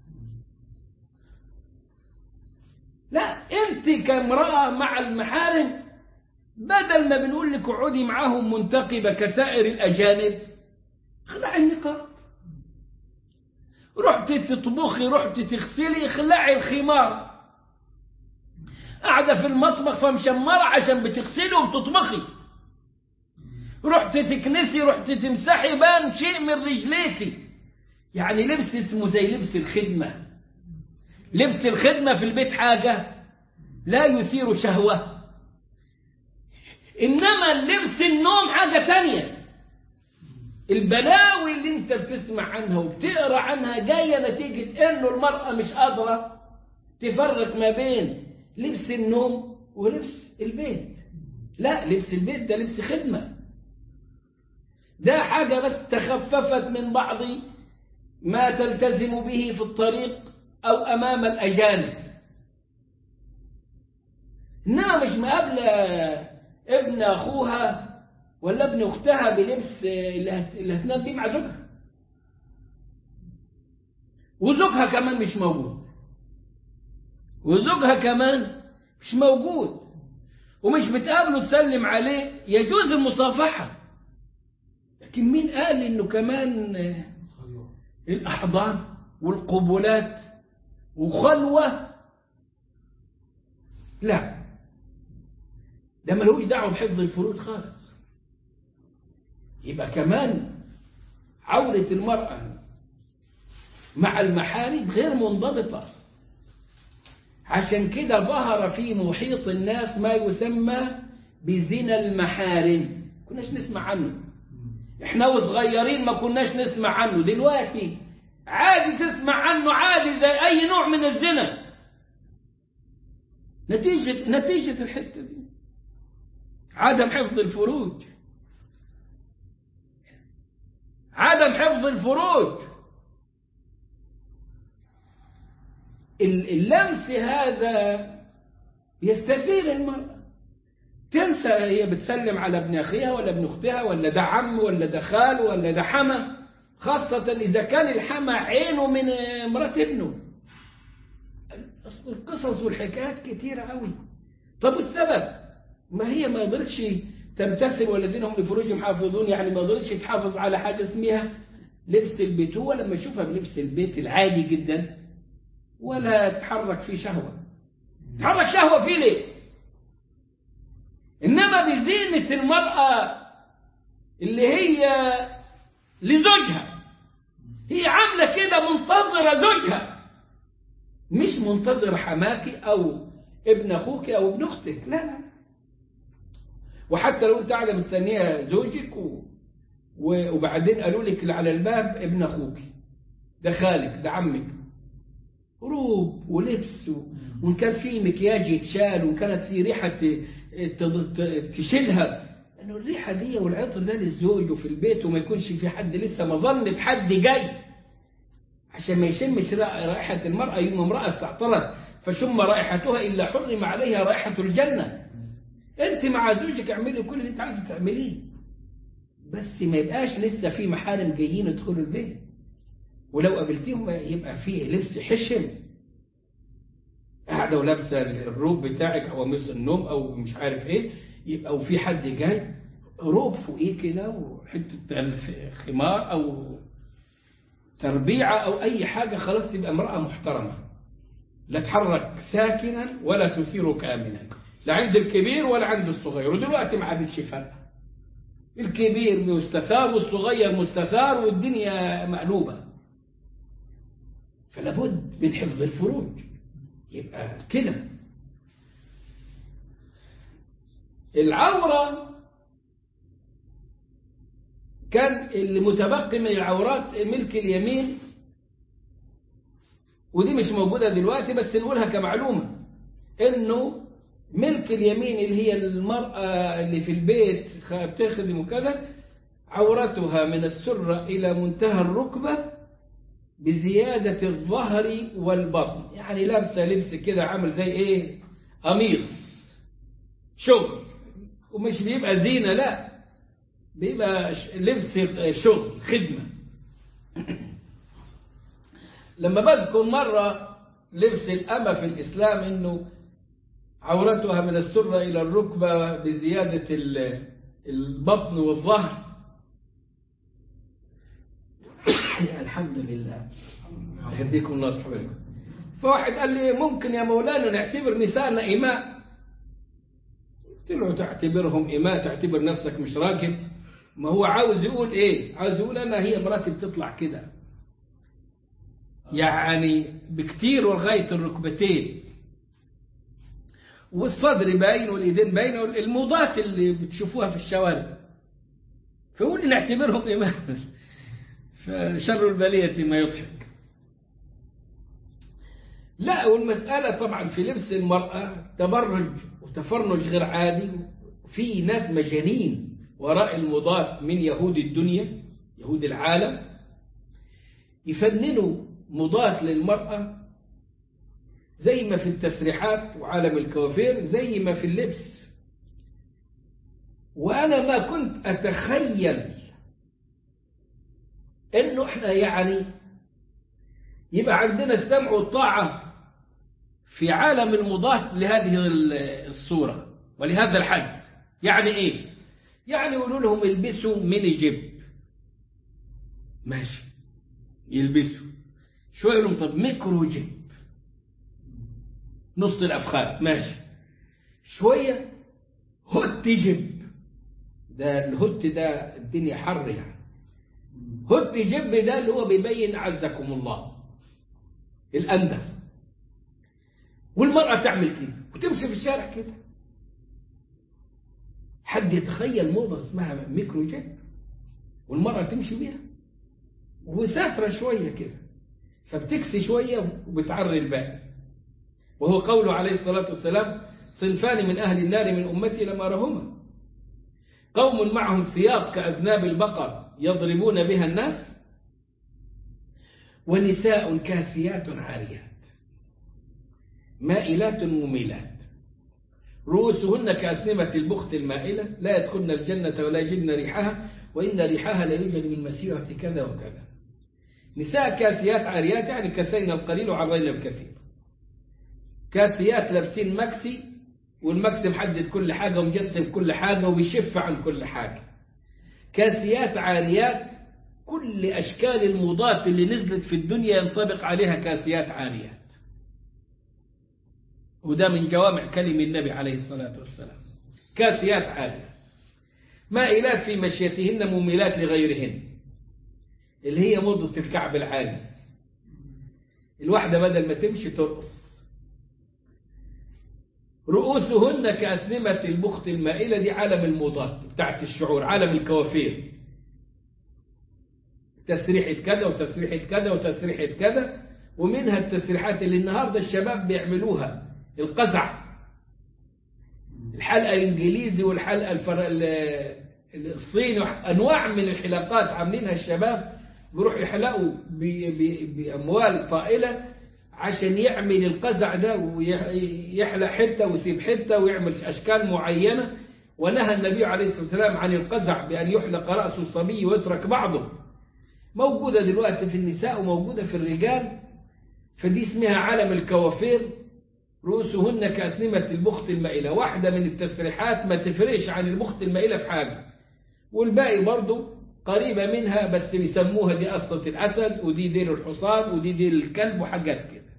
لا، أنت كامرأة مع المحارم بدل ما بنقول لك اقعدي معاهم منتقبة كسائر الأجانب، اخلعي النقاب، رحت تطبخي، رحت تغسلي، اخلعي الخمار، قاعدة في المطبخ فمشمرة عشان بتغسلي وبتطبخي، رحت تكنسي، رحت تمسحي، بان شيء من رجليكي. يعني لبس اسمه زي لبس الخدمة. لبس الخدمة في البيت حاجة لا يثير شهوة، إنما لبس النوم حاجة تانية. البلاوي اللي انت بتسمع عنها وبتقرأ عنها جاية نتيجة انه المرأة مش قادرة تفرق ما بين لبس النوم ولبس البيت. لا، لبس البيت ده لبس خدمة، ده حاجة بس تخففت من بعض ما تلتزم به في الطريق أو أمام الأجانب. إنما مش مقابلة ابن أخوها ولا ابن أختها بلبس اللي هتنام بيه مع زوجها، وزوجها كمان مش موجود، وزوجها كمان مش موجود، ومش بتقابله تسلم عليه. يجوز المصافحة، لكن مين قال إنه كمان الأحضان والقبلات وخلوة؟ لا، ده ملوش دعوة بحفظ الفروج خالص. يبقى كمان عورة المرأة مع المحارم غير منضبطة. عشان كده ظهر في محيط الناس ما يسمى بزنا المحارم. كناش نسمع عنه احنا وصغيرين، ما كناش نسمع عنه. دلوقتي عادي تسمع عنه، عادي زي اي نوع من الزنا. نتيجة نتيجة الحتة دي عدم حفظ الفروج، عدم حفظ الفروج. اللمس هذا يستثير المرأة، تنسى هي بتسلم على ابن أخيها ولا ابن أختها ولا ده عم ولا ده خال ولا ده حما، خاصة إذا كان الحما عينه من مرات ابنه. القصص والحكايات كتيرة قوي. طب والسبب؟ ما هي ما قدرتش تمتثل والذين هم لفروجهم حافظون، يعني ما قدرتش تحافظ على حاجة اسمها لبس البيت. هو لما يشوفها بلبس البيت العادي جدا ولا تحرك فيه شهوة، تحرك شهوة فيه ليه؟ إنما بزينة المرأة اللي هي لزوجها، هي عاملة كده منتظرة زوجها، مش منتظر حماكي أو ابن أخوك أو ابن أختك. لا، وحتى لو أنت قاعدة مستنية زوجك و... وبعدين قالوا لك اللي على الباب ابن أخوك، ده خالك، ده عمك، روب ولبس، وإن كان في مكياج يتشال، وإن كانت في ريحة تشيلها، لأنه الريحة دي والعطر ده للزوج وفي البيت، وما يكونش في حد لسه مظنة حد جاي، عشان ما يشمش رائحة المرأة. يوم امرأة استعطرت فشم رائحتها إلا حرم عليها رائحة الجنة. أنت مع زوجك اعملي كل اللي أنت عايزة تعمليه، بس ما يبقاش لسه في محارم جايين يدخلوا البيت، ولو قابلتيهم يبقى في لبس حشم، قاعدة ولابسة الروب بتاعك أو قميص النوم أو مش عارف إيه، يبقى وفي حد جاي روب فوقيه كده وحتة خمار أو تربيعة أو أي حاجة، خلاص تبقى امرأة محترمة، لا تحرك ساكنا ولا تثير كامنا، لا عند الكبير ولا عند الصغير. ودلوقتي ما عادش فرق، الكبير مستثار والصغير مستثار والدنيا مقلوبة. فلابد من حفظ الفروج. يبقى كده العورة كان اللي متبقي من العورات ملك اليمين، ودي مش موجودة دلوقتي بس نقولها كمعلومة، انه ملك اليمين اللي هي المرأة اللي في البيت بتخدم وكذا، عورتها من السرة إلى منتهى الركبة بزيادة الظهر والبطن، يعني لابسة لبس كده عامل زي ايه، قميص شغل، ومش بيبقى زينة، لا بيبقى لبس شغل خدمة. لما بذكر مرة لبس الأمة في الإسلام إنه عورتها من السرة إلى الركبة بزيادة البطن والظهر، الحمد لله يهديكم الله صحبكم. فواحد قال لي ممكن يا مولانا نعتبر نسائنا إماء؟ قلت له تعتبرهم إماء؟ تعتبر نفسك مش راجل؟ ما هو عاوز يقول ايه؟ عاوز يقول انا هي مراتي بتطلع كده يعني بكتير ولغايه الركبتين، والصدر باين والايدين باينه، الموضات اللي بتشوفوها في الشوارع، فيقول نعتبرهم إمام. فشر البلية ما يضحك. لا، والمسألة طبعا في لبس المرأة تبرج وتفرج غير عادي. في ناس مجانين وراء الموضات من يهود الدنيا، يهود العالم، يفننوا موضات للمرأة زي ما في التسريحات وعالم الكوافير، زي ما في اللبس. وأنا ما كنت أتخيل إنه إحنا يعني يبقى عندنا السمع والطاعة في عالم المضاد لهذه الصورة ولهذا الحد. يعني إيه؟ يعني يقولوا لهم البسوا ميني جيب، ماشي يلبسوا. شوية يقولوا لهم طب ميكرو جيب نص الأفخاذ، ماشي. شوية هوت جيب، ده الهوت ده الدنيا حر يعني. هوت جيب ده اللي هو بيبين عزكم الله الأندف. والمرأة تعمل كده وتمشي في الشارع كده. حد يتخيل موضة اسمها ميكرو جيب والمرأة تمشي بيها وسافرة شوية كده، فبتكسي شوية وبتعري الباقي. وهو قوله عليه الصلاة والسلام صنفان من أهل النار من أمتي لم أرهما، قوم معهم ثياب كأذناب البقر يضربون بها الناس، ونساء كاسيات عاريات مائلات مميلات رؤوسهن كأسنمة البخت المائلة لا يدخلن الجنة ولا يجدن ريحها وإن ريحها لا يوجد من مسيرة كذا وكذا. نساء كاسيات عاريات يعني كسينا القليل وعرينا الكثير. كاسيات لابسين مكسي، والمكسي محدد كل حاجة ومجسم كل حاجة وبيشف عن كل حاجة. كاسيات عاريات كل أشكال الموضات اللي نزلت في الدنيا ينطبق عليها كاسيات عاريات. وده من جوامع كلم النبي عليه الصلاة والسلام. كاسيات عاريات مائلات في مشيتهن مميلات لغيرهن، اللي هي موضة الكعب العالي. الواحدة بدل ما تمشي ترقص. رؤوسهن كأسنمة البخت المائلة، دي عالم الموضات بتاعت الشعور، عالم الكوافير. تسريحة كذا وتسريحة كذا وتسريحة كذا. ومنها التسريحات اللي النهاردة الشباب بيعملوها، القزع، الحلقة الإنجليزي والحلقة الفر... الصيني، أنواع من الحلقات عاملينها الشباب، بيروحوا يحلقوا ب... ب... بأموال طائلة عشان يعمل القزع ده، ويحلق حتة ويسيب حتة ويعمل أشكال معينة. ونهى النبي عليه الصلاة والسلام عن القزع بأن يحلق رأس الصبي ويترك بعضه. موجودة دلوقتي في النساء وموجودة في الرجال. فدي اسمها عالم الكوافير. رؤوسهن كأسنمة البخت المائلة، واحدة من التسريحات ما تفرقش عن البخت المائلة في حاجة، والباقي برضو قريبة منها، بس بيسموها دي قصة الأسد ودي ديل الحصان ودي ديل الكلب وحاجات كده.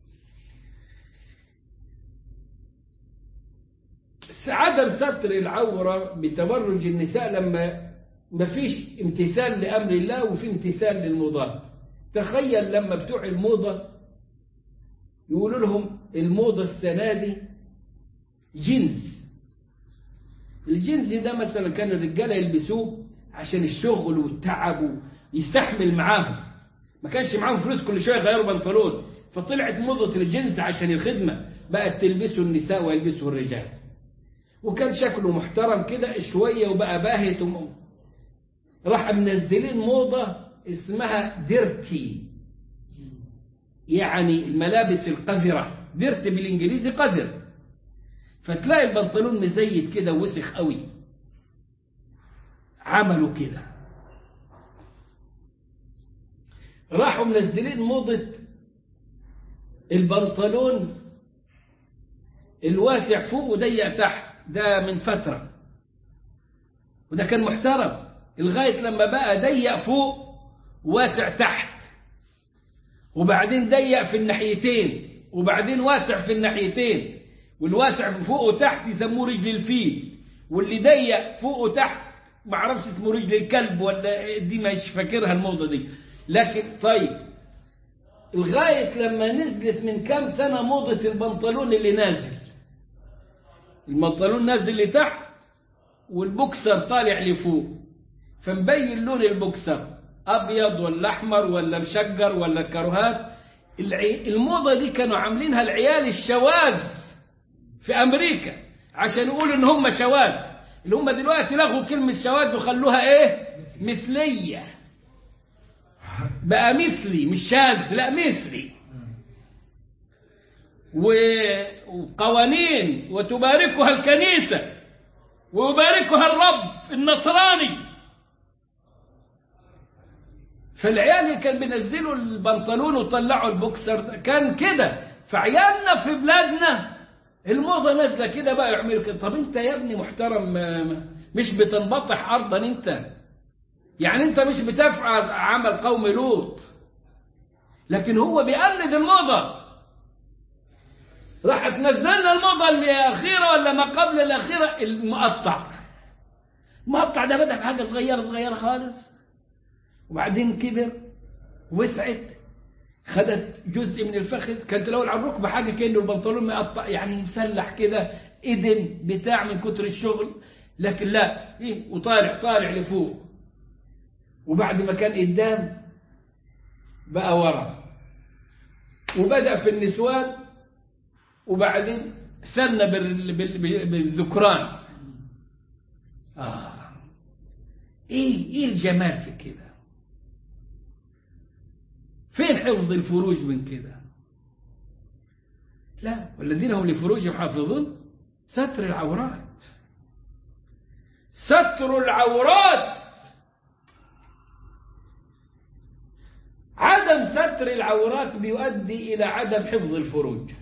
عدم ستر العورة بتبرج النساء لما ما فيش امتثال لأمر الله وفي امتثال للموضات. تخيل لما بتوع الموضة يقولوا لهم الموضة السنة دي جنس. الجنس ده مثلا كان الرجالة يلبسوه عشان الشغل والتعب ويستحمل معاهم، ما كانش معاهم فلوس كل شوية يغيروا بنطلون، فطلعت موضة الجنس عشان الخدمة، بقت تلبسوا النساء ويلبسوا الرجال. وكان شكله محترم كده شوية وبقى باهت. راح منزلين موضة اسمها ديرتي، يعني الملابس القذرة. ديرتي بالإنجليزي قذر. فتلاقي البنطلون مزيت كده وسخ قوي. عملوا كده، راحوا منزلين موضة البنطلون الواسع فوق وضيق تحت. ده من فترة، وده كان محترم، لغاية لما بقى ضيق فوق واسع تحت، وبعدين ضيق في الناحيتين، وبعدين واسع في ما اعرفش اسمه رجل الكلب ولا دي، مش فاكرها الموضة دي. لكن طيب لغاية لما نزلت من كام سنة موضة البنطلون اللي نازل، البنطلون نازل لتحت والبوكسر طالع لفوق، فمبين لون البوكسر أبيض ولا أحمر ولا مشجر ولا كروهات. الموضة دي كانوا عاملينها العيال الشواذ في أمريكا عشان يقولوا إن هم شواذ، اللي هم دلوقتي لغوا كلمة شواذ وخلوها إيه؟ مثلية. بقى مثلي مش شاذ، لا مثلي. وقوانين وتباركها الكنيسة ويباركها الرب النصراني. فالعيال اللي كان بينزلوا البنطلون وطلعوا البوكسر كان كده. فعيالنا في بلادنا الموضة نازلة كده بقى يعملوا كده. طب انت يا ابني محترم مش بتنبطح أرضا انت، يعني انت مش بتفعل عمل قوم لوط، لكن هو بيقلد الموضة. راحت نزلنا الموضة الأخيرة ولا ما قبل الأخيرة المقطع. المقطع ده بدأ بحاجة صغيرة صغيرة خالص، وبعدين كبر وسعت، خدت جزء من الفخذ. كانت الأول على الركبة حاجة كأنه البنطلون مقطع يعني مسلح كده، إذن بتاع من كتر الشغل. لكن لا إيه، وطالع طالع لفوق، وبعد ما كان قدام بقى ورا، وبدأ في النسوان، وبعدين سنة بالذكران. آه إيه إيه الجمال في كده؟ فين حفظ الفروج من كده؟ لا، والذين هم لفروجهم حافظون. ستر العورات، ستر العورات. عدم ستر العورات بيؤدي إلى عدم حفظ الفروج.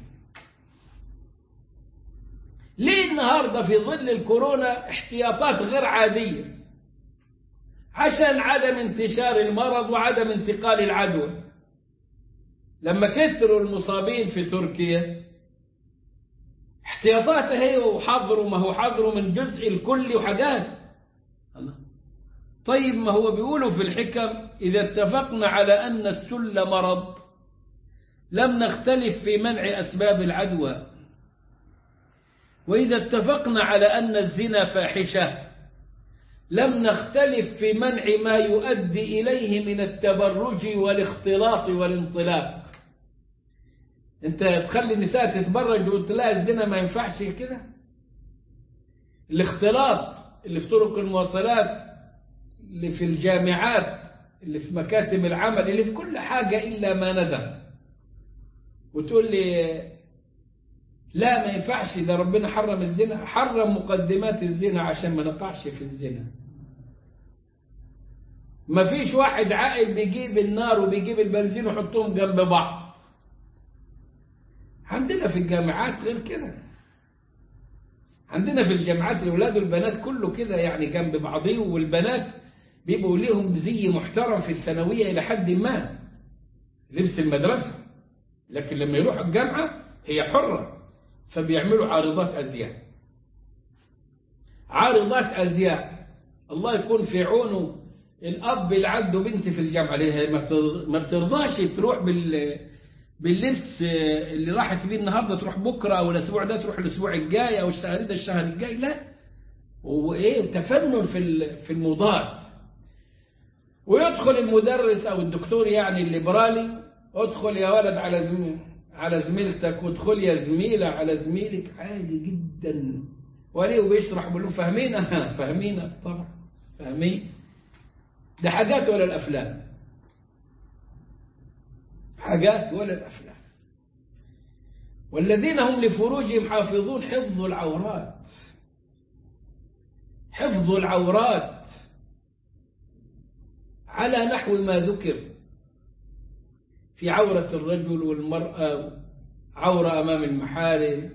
ليه النهاردة في ظل الكورونا احتياطات غير عادية عشان عدم انتشار المرض وعدم انتقال العدوى؟ لما كثروا المصابين في تركيا احتياطات هي وحظروا، ما هو حظروا من جزء الكلي وحاجات. طيب ما هو بيقولوا في الحكم إذا اتفقنا على أن السل مرض لم نختلف في منع أسباب العدوى، وإذا اتفقنا على أن الزنا فاحشة لم نختلف في منع ما يؤدي إليه من التبرج والاختلاط والانطلاق. انت تخلي النساء تتبرج وتلاقي الزنا ما ينفعش كده؟ الاختلاط اللي في طرق المواصلات، اللي في الجامعات، اللي في مكاتب العمل، اللي في كل حاجة إلا ما ندم، وتقول لي لا ما ينفعش، ده ربنا حرم الزنا. حرم مقدمات الزنا عشان ما نقعش في الزنا. ما فيش واحد عاقل بيجيب النار وبيجيب البنزين ويحطهم جنب بعض. عندنا في الجامعات غير كده، عندنا في الجامعات الأولاد والبنات كله كده يعني جنب بعضهم، والبنات بيبقوا ليهم زي محترم في الثانوية إلى حد ما، لبس المدرسة، لكن لما يروحوا الجامعة هي حرة، فبيعملوا عارضات أزياء. عارضات أزياء الله يكون في عونه الأب اللي عنده بنت في الجامعة، ليه ما بترضاش تروح بال باللبس اللي راحت بيه النهارده تروح بكره، او الاسبوع ده تروح الاسبوع الجاي، او الشهر ده الشهر الجاي؟ لا، وايه تفنن في في الموضات. ويدخل المدرس او الدكتور يعني الليبرالي، ادخل يا ولد على زميل على زميلتك، وادخل يا زميله على زميلك، عادي جدا. وليه وبيشرح بيقول لهم فاهمين؟ اه فاهمين طبعا فاهمين. ده حاجات ولا الافلام، حاجات ولا الأفلام. والذين هم لفروجهم حافظون. حفظ العورات، حفظ العورات على نحو ما ذكر في عورة الرجل والمرأة، عورة أمام المحارم.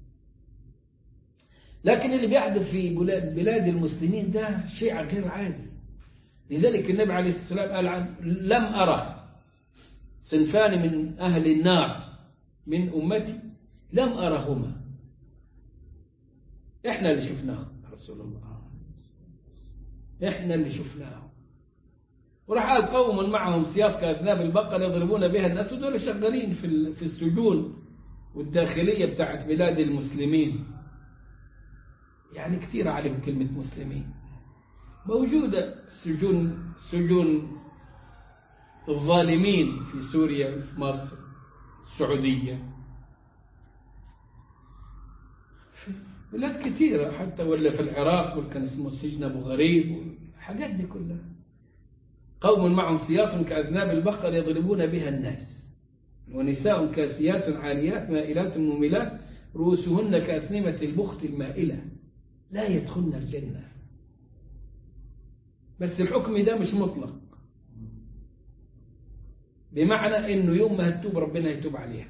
لكن اللي بيحدث في بلاد المسلمين ده شيء غير عادي. لذلك النبي عليه الصلاة والسلام قال عن لم أره صنفان من أهل النار من أمتي لم أرهما. إحنا اللي شفناهم رسول الله، إحنا اللي شفناه. وراح قال قوم معهم سياط كأذناب البقر يضربون بها الناس، ودول شغالين في في السجون والداخلية بتاعت بلاد المسلمين. يعني كثير عليهم كلمة مسلمين موجودة. سجون سجون الظالمين في سوريا، في مصر، السعودية، بلاد كثيرة حتى، ولا في العراق وكان اسمه سجن أبو غريب والحاجات دي كلها. قوم معهم سياط كأذناب البقر يضربون بها الناس، ونساء كاسيات عاريات مائلات مميلات رؤوسهن كأسنمة البخت المائلة لا يدخلن الجنة. بس الحكم ده مش مطلق، بمعنى انه يوم ما هتوب ربنا يتوب عليها.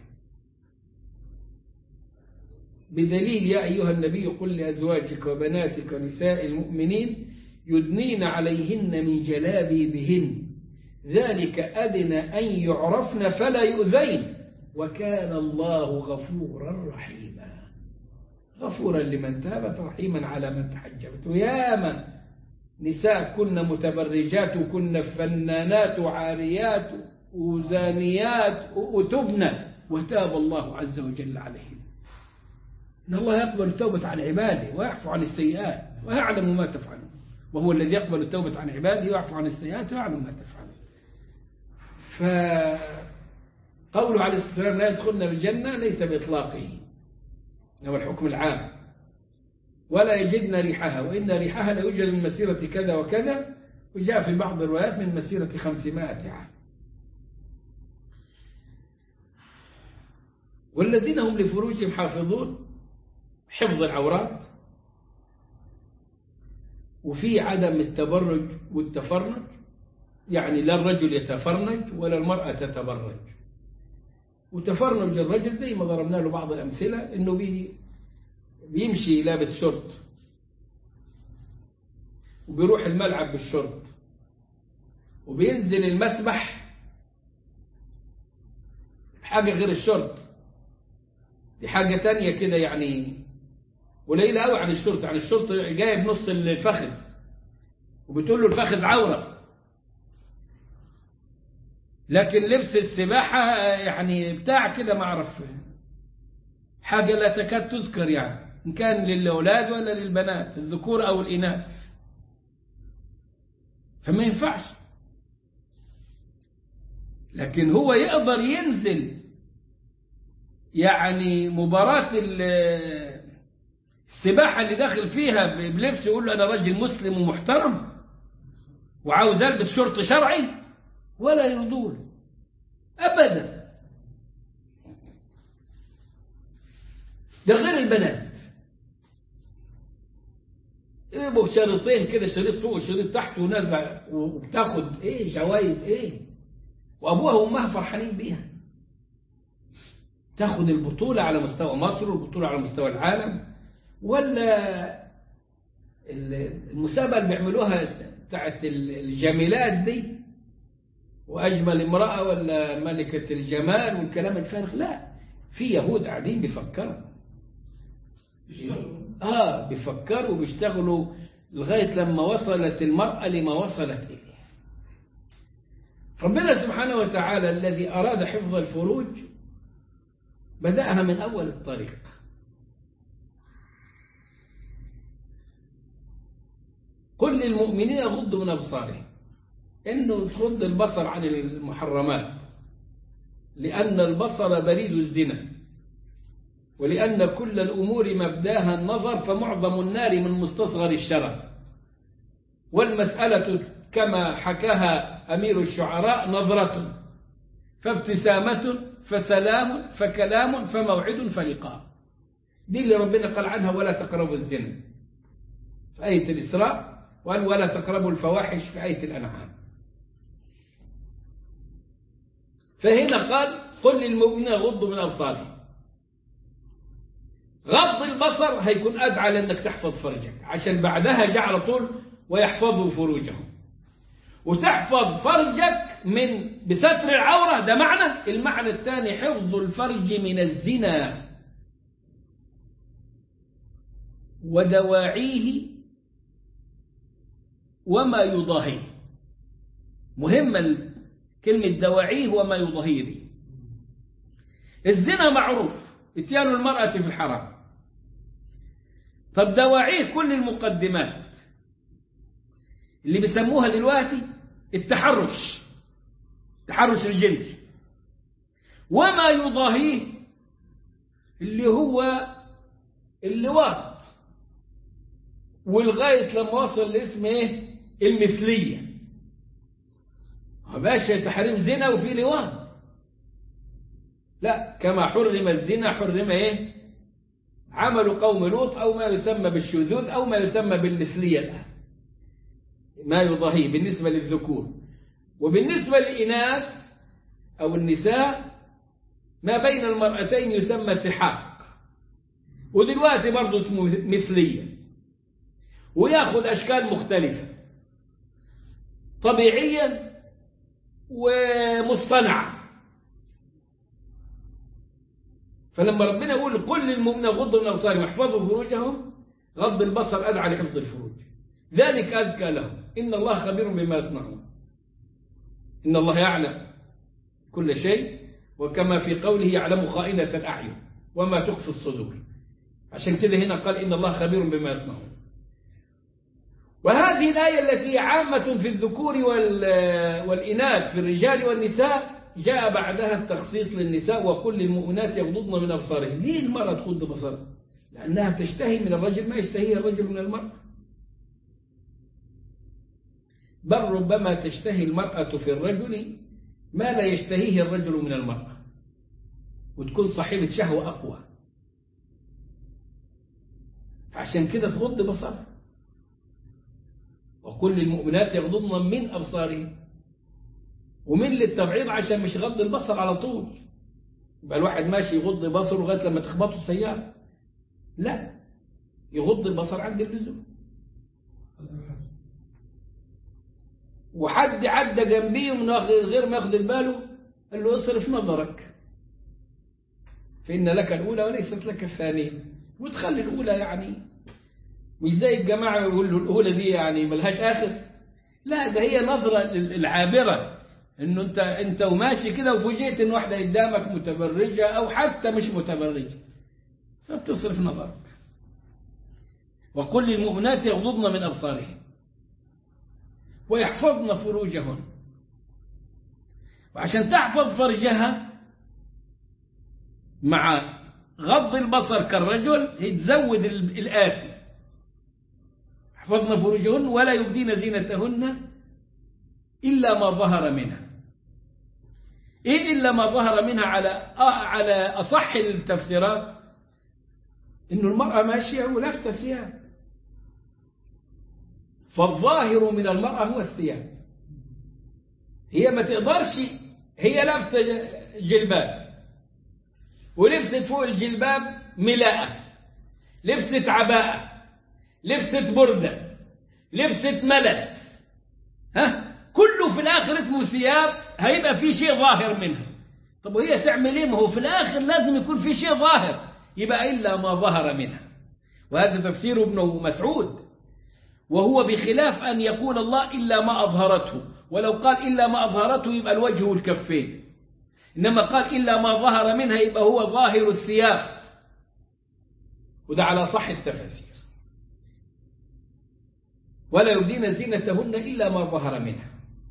بدليل يا أيها النبي قل لأزواجك وبناتك ونساء المؤمنين يدنين عليهن من جلابيبهن ذلك أدنى أن يعرفن فلا يؤذين وكان الله غفورا رحيما. غفورا لمن تاب رحيما على من تحجبت. وياما نساء كن متبرجات وكن فنانات وعاريات وزانيات وتبنى وتاب الله عز وجل عليهم. إن الله يقبل التوبة عن عباده ويعفو عن السيئات ويعلم ما تفعلون، وهو الذي يقبل التوبة عن عباده ويعفو عن السيئات ويعلم ما تفعلون. فقوله عليه الصلاة والسلام لا يدخلن الجنة ليس بإطلاقه، هو الحكم العام. ولا يجدن ريحها، وإن ريحها لا يوجد من مسيرة كذا وكذا، وجاء في بعض الروايات من مسيرة خمسمائة عام. والذين هم لفروجهم حافظون، حفظ العورات، وفي عدم التبرج والتفرج، يعني لا الرجل يتفرج ولا المرأة تتبرج. وتفرج الرجل زي ما ضربنا له بعض الأمثلة، إنه بي بيمشي لابس شورت وبيروح الملعب بالشورت وبينزل المسبح حاجة غير الشورت، دي حاجة تانية كده يعني قليلة قوي عن الشورت. عن الشورت جايب نص الفخذ وبتقول له الفخذ عورة، لكن لبس السباحة يعني بتاع كده ما اعرف، حاجة لا تكاد تذكر، يعني إن كان للأولاد ولا للبنات، الذكور أو الإناث، فما ينفعش. لكن هو يقدر ينزل يعني مباراة السباحة اللي داخل فيها بلبس يقول له أنا رجل مسلم ومحترم وعاوز ألبس شرط شرعي، ولا يرضون أبدا. ده غير البنات، يبقوا شريطين كده، شريط فوق وشريط تحت ونازع، وبتاخد ايه جوائز ايه، وابوها وامها فرحانين بيها. تاخد البطولة على مستوى مصر والبطولة على مستوى العالم، ولا المسابقة اللي بيعملوها بتاعت الجميلات دي، واجمل امرأة ولا ملكة الجمال والكلام الفارغ. لا، في يهود قاعدين بيفكروا، اه بيفكروا وبيشتغلوا لغاية لما وصلت المرأة لما وصلت إليه. ربنا سبحانه وتعالى الذي أراد حفظ الفروج بدأها من أول الطريق. قل للمؤمنين يغضوا من أبصارهم، إنه تغض البصر عن المحرمات، لأن البصر بريد الزنا، ولأن كل الأمور مبداها النظر، فمعظم النار من مستصغر الشرر. والمسألة كما حكاها أمير الشعراء نظرة فابتسامة فسلام فكلام فموعد فلقاء. دي اللي ربنا قال عنها ولا تقربوا الزنا في آية الإسراء، وقال ولا تقربوا الفواحش في آية الأنعام. فهنا قال قل للمؤمنين يغضوا من أبصارهم. غض البصر هيكون أدعى لأنك تحفظ فرجك، عشان بعدها جاء على طول ويحفظوا فروجهم. وتحفظ فرجك من بستر العورة، ده معنى. المعنى الثاني حفظ الفرج من الزنا ودواعيه وما يضاهيه. مهمة كلمة دواعيه وما يضاهيه دي. الزنا معروف، اتيان المرأة في الحرام. طب دواعيه كل المقدمات اللي بيسموها دلوقتي التحرش، التحرش الجنسي. وما يضاهيه اللي هو اللواط، ولغاية لما وصل لاسم ايه؟ المثلية. مبقاش تحريم زنا وفي لواط، لا، كما حرم الزنا حرم ايه؟ عمل قوم لوط، او ما يسمى بالشذوذ، او ما يسمى بالمثلية الآن. ما يضاهيه بالنسبة للذكور. وبالنسبة للإناث أو النساء ما بين المرأتين يسمى سحاق، ودلوقتي برضه اسمه مثلية، ويأخذ أشكال مختلفة طبيعيا ومصطنعة. فلما ربنا يقول قل للمؤمنين يغضوا من أبصارهم واحفظوا فروجهم، غض البصر أدعى لحفظ الفروج، ذلك أزكى لهم، إن الله خبير بما يصنعون. إن الله يعلم كل شيء، وكما في قوله يعلم خائنة الأعين وما تخفي الصدور. عشان كده هنا قال إن الله خبير بما يصنعون. وهذه الآية التي عامة في الذكور والإناث في الرجال والنساء جاء بعدها التخصيص للنساء وكل المؤمنات يغضضن من أبصارهن. ليه المرأة تغض بصرها؟ لأنها تشتهي من الرجل ما يشتهيه الرجل من المرأة، بل ربما تشتهي المرأة في الرجل ما لا يشتهيه الرجل من المرأة، وتكون صاحبة شهوة أقوى، فعشان كده تغض بصرها. وكل المؤمنات يغضضن من أبصارهن، ومن للتبعيض عشان مش غض البصر على طول، يبقى الواحد ماشي يغض بصره لغاية لما تخبطه سيارة، لا، يغض البصر عند اللزوم. وحد عدى جنبيه من غير ما ياخذ باله قال له اصرف نظرك فإن لك الأولى وليست لك الثانية، وتخلي الأولى يعني مش زي الجماعة يقولوا الأولى دي يعني ملهاش آخر، لا، ده هي نظرة العابرة، إنه أنت أنت وماشي كده وفوجئت إن واحدة قدامك متبرجة أو حتى مش متبرجة، فبتصرف نظرك. وكل المؤمنات يغضضن من أبصارهن ويحفظن فروجهن. وعشان تحفظ فرجها مع غض البصر كالرجل هي تزود الآتي: احفظن فروجهن ولا يبدين زينتهن إلا ما ظهر منها. إيه إلا ما ظهر منها؟ على على أصح التفسيرات إنه المرأة ماشية ولابسة ثياب، فالظاهر من المرأة هو الثياب. هي ما تقدرش، هي لابسة جلباب ولبست فوق الجلباب ملاءة، لبست عباءة، لبست بردة، لبست ملس، ها، كله في الآخر اسمه ثياب، هيبقى في شيء ظاهر منها. طب وهي تعمل ايه؟ ما هو في الآخر لازم يكون في شيء ظاهر، يبقى إلا ما ظهر منها. وهذا تفسير ابن مسعود، وهو بخلاف أن يقول الله إلا ما أظهرته، ولو قال إلا ما أظهرته يبقى الوجه والكفين، إنما قال إلا ما ظهر منها يبقى هو ظاهر الثياب، وده على صح التفسير. ولا يبدين زينتهن إلا ما ظهر منها،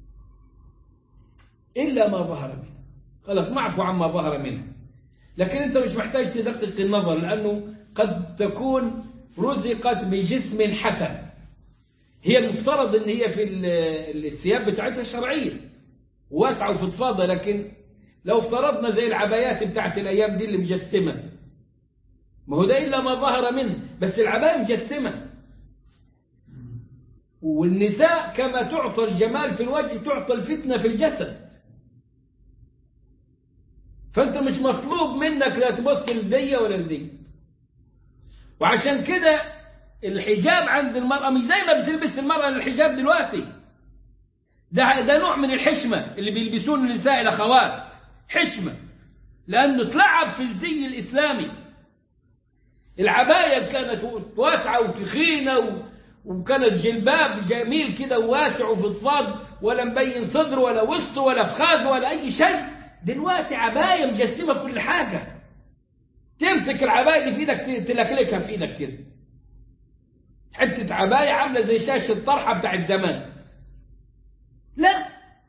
إلا ما ظهر منها، خلاص معفو عما ظهر منها. لكن أنت مش محتاج تدقق النظر، لأنه قد تكون رزقت بجسم حسن، هي المفترض ان هي في الثياب بتاعتها شرعيه واسعه وفضفاضه، لكن لو افترضنا زي العبايات بتاعت الايام دي اللي مجسمه، ما هو ده الا ما ظهر منه، بس العبايه مجسمه. والنساء كما تعطى الجمال في الوجه تعطى الفتنه في الجسد، فانت مش مطلوب منك لا تبص لدي ولا لدي. وعشان كده الحجاب عند المرأة مش زي ما بتلبس المرأة الحجاب دلوقتي، ده ده نوع من الحشمة اللي بيلبسون النساء الأخوات، حشمة، لأنه تلعب في الزي الإسلامي. العباية كانت واسعة وتخينة وكانت جلباب جميل كده وواسع وفضفاض ولا مبين صدر ولا وسط ولا فخاذ ولا أي شيء. دلوقتي عباية مجسمة كل حاجة، تمسك العباية دي في ايدك تلكلكها في ايدك كده، حتة عباية عاملة زي شاشة الطرحة بتاعت زمان. لا،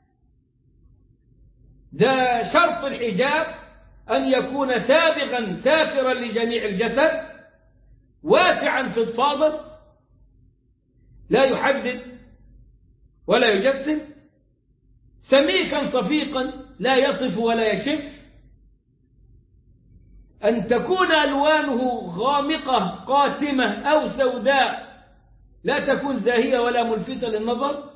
ده شرط الحجاب أن يكون سابغا ساترا لجميع الجسد، واسعا فضفاضا، لا يحدد ولا يجسم، سميكا صفيقا لا يصف ولا يشف، أن تكون ألوانه غامقة قاتمة أو سوداء لا تكون زاهية ولا ملفتة للنظر،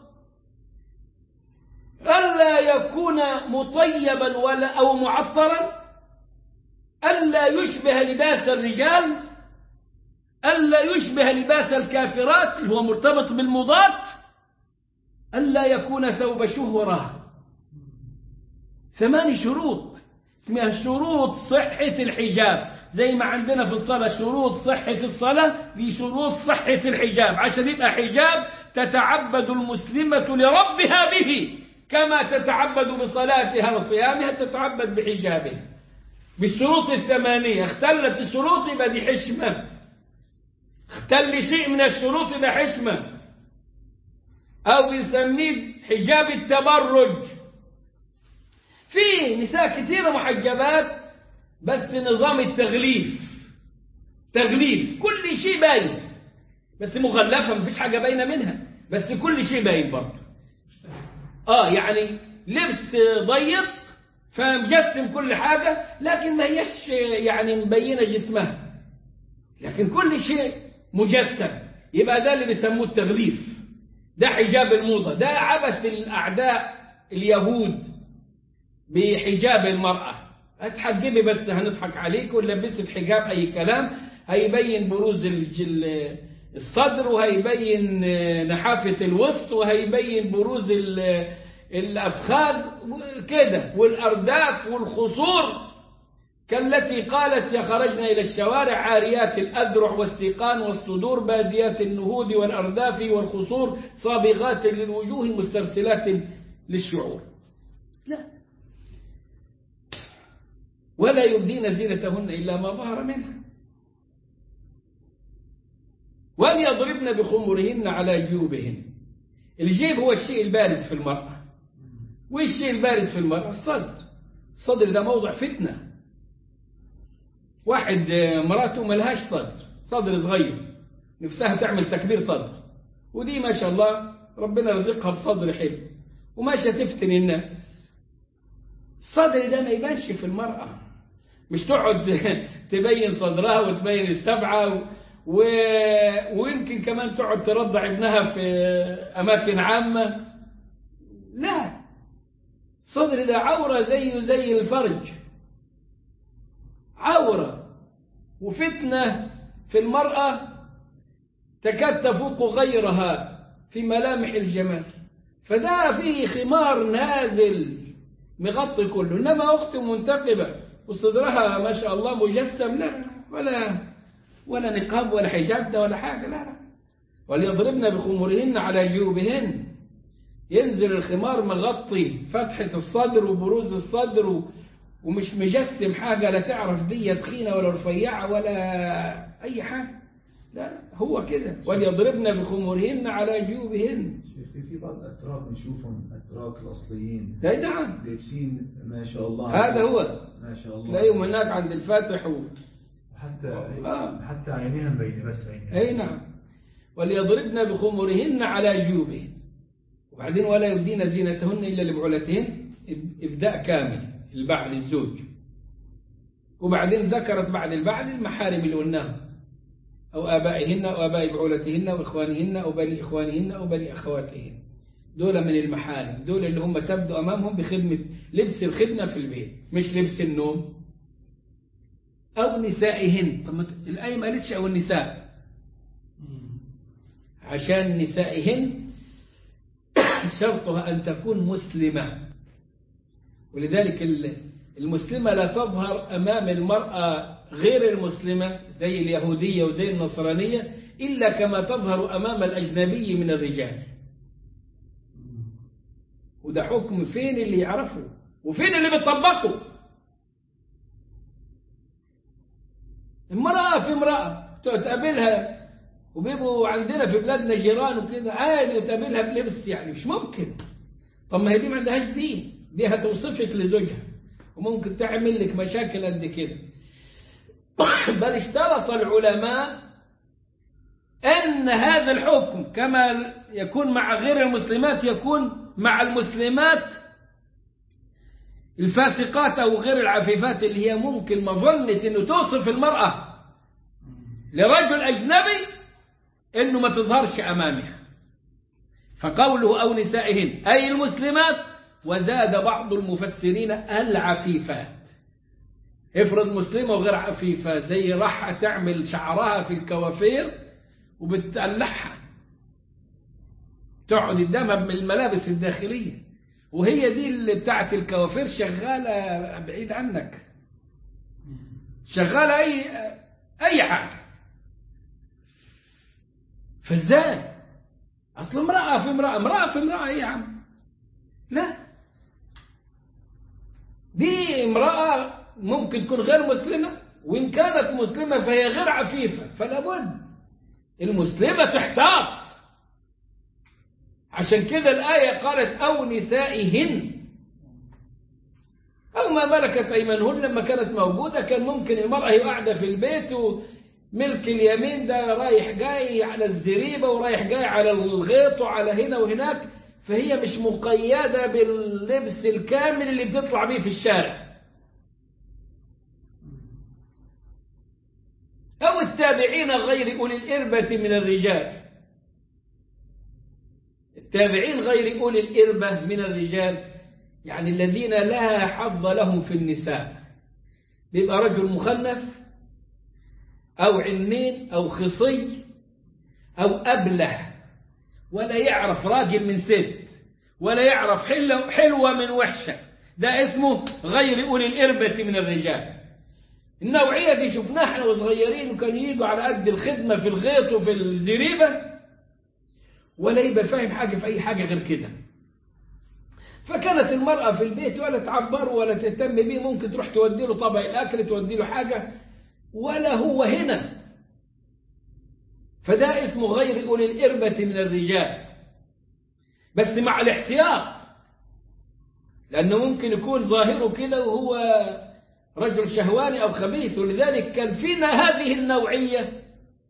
ألا يكون مطيبا ولا أو معطرا، ألا يشبه لباس الرجال، ألا يشبه لباس الكافرات اللي هو مرتبط بالمضاد، ألا يكون ثوب شهرة. ثماني شروط اسمها شروط صحة الحجاب، زي ما عندنا في الصلاة شروط صحة الصلاة، دي شروط صحة الحجاب، عشان يبقى حجاب تتعبد المسلمة لربها به كما تتعبد بصلاتها وصيامها تتعبد بحجابها بالشروط الثمانية. اختلت الشروط يبقى دي حشمة، اختل شيء من الشروط ده حشمة، أو بنسميه حجاب التبرج. في نساء كثيرة محجبات بس نظام التغليف، تغليف كل شيء باين، بس مغلفة مفيش حاجة باينة منها، بس كل شيء باين برضه. آه يعني لبس ضيق فمجسم كل حاجة، لكن ما هيش يعني مبينة جسمها، لكن كل شيء مجسم، يبقى ده اللي بيسموه التغليف، ده حجاب الموضة. ده عبث الأعداء اليهود بحجاب المرأة، هتحجبي بس هنضحك عليك، ولبست حجاب أي كلام هيبين بروز الصدر وهيبين نحافة الوسط وهيبين بروز الأفخاذ كده والأرداف والخصور، كالتي قالت يخرجن إلى الشوارع عاريات الأذرع والسيقان والصدور باديات النهود والأرداف والخصور صابغات للوجوه مسترسلات للشعور. لا، ولا يبدين زينتهن إلا ما ظهر منها، وليضربن بخمرهن على جيوبهن. الجيب هو الشيء البارد في المرأة، والشيء البارد في المرأة الصدر. الصدر ده موضع فتنة. واحد مراته ملهاش صدر، صدر صغير، نفسها تعمل تكبير صدر، ودي ما شاء الله ربنا رزقها بصدر حلو وماشية تفتن الناس. الصدر ده ما يبانش في المرأة، مش تقعد تبين صدرها وتبين السبعة و... ويمكن كمان تقعد ترضع ابنها في أماكن عامة. لا، صدر ده عورة زيه زي الفرج، عورة وفتنة في المرأة تكاد تفوق غيرها في ملامح الجمال. فده فيه خمار نازل مغطي كله، إنما أخت منتقبة وصدرها ما شاء الله مجسم، لا، ولا ولا نقاب ولا حجاب ده ولا حاجة، لا لا. وليضربن بخمرهن على جيوبهن، ينزل الخمار مغطي فتحة الصدر وبروز الصدر ومش مجسم حاجة، لا تعرف دي تخينة ولا رفيعة ولا أي حاجة، لا هو كده. وليضربن بخمرهن على جيوبهن. في في بعض الأتراك نشوفهم أتراك الأصليين، لا نعم، لابسين ما شاء الله، هذا هو ما شاء الله، تلاقيهم هناك عند الفاتح و... حتى آه. حتى عينيها مبينة، بس عينيها. أي نعم. وليضربن بخمرهن على جيوبهن. وبعدين ولا يبدين زينتهن إلا لبعولتهن، إبداء كامل البعل الزوج. وبعدين ذكرت بعد البعل المحارم اللي قلناها، أو آبائهن أو آباء بعولتهن أو إخوانهن أو بني إخوانهن أو بني أخواتهن، دول من المحارم، دول اللي هم تبدو أمامهم بخدمة لبس الخدمة في البيت، مش لبس النوم. أو نسائهن. طب الآية ما قالتش أو النساء، عشان نسائهن شرطها أن تكون مسلمة، ولذلك المسلمة لا تظهر أمام المرأة غير المسلمة زي اليهودية وزي النصرانية إلا كما تظهر أمام الأجنبي من الرجال. وده حكم فين اللي يعرفه وفين اللي بيطبقه؟ امرأة في امرأة تقابلها، وبيبقوا عندنا في بلادنا جيران وكده عادي وتقابلها بلبس، يعني مش ممكن. طب ما هي دي ما عندهاش دين، دي هتوصفك لزوجها وممكن تعمل لك مشاكل قد كده. بل اشترط العلماء أن هذا الحكم كما يكون مع غير المسلمات يكون مع المسلمات الفاسقات أو غير العفيفات، اللي هي ممكن مظنة أنه توصف المرأة لرجل أجنبي أنه ما تظهرش أمامها. فقوله أو نسائهن أي المسلمات، وزاد بعض المفسرين العفيفات. افرض مسلمة وغير عفيفة، زي راح تعمل شعرها في الكوافير وبتقلعها تقعد قدامها من الملابس الداخلية، وهي دي اللي بتاعت الكوافير شغالة بعيد عنك، شغالة أي أي حاجة. فازاي؟ أصل امرأة في امرأة، امرأة في امرأة إيه يا عم؟ لا، دي امرأة ممكن تكون غير مسلمة، وإن كانت مسلمة فهي غير عفيفة، فلا بد المسلمة تحتاط. عشان كده الآية قالت أو نسائهن أو ما ملكت أيمانهن. لما كانت موجودة كان ممكن المرأة قاعدة في البيت وملك اليمين ده رايح جاي على الزريبة ورايح جاي على الغيط وعلى هنا وهناك، فهي مش مقيدة باللبس الكامل اللي بتطلع بيه في الشارع. أو التابعين غير أولي الإربة من الرجال، التابعين غير أولي الإربة من الرجال يعني الذين لا حظ لهم في النساء، بيبقى رجل مخنث أو عنين أو خصي أو أبله، ولا يعرف راجل من ست، ولا يعرف حلوة من وحشة، ده اسمه غير أولي الإربة من الرجال. النوعية دي شفناها احنا وصغيرين، وكان يجوا على قد الخدمة في الغيط وفي الزريبة، ولا يبقى فاهم حاجة في أي حاجة غير كده. فكانت المرأة في البيت ولا تعبر ولا تهتم بيه، ممكن تروح تودي له طبق الأكل، تودي له حاجة، ولا هو هنا. فده اسمه غير أولي الإربة من الرجال، بس مع الاحتياط، لأنه ممكن يكون ظاهره كده وهو رجل شهواني أو خبيث. ولذلك كان فينا هذه النوعية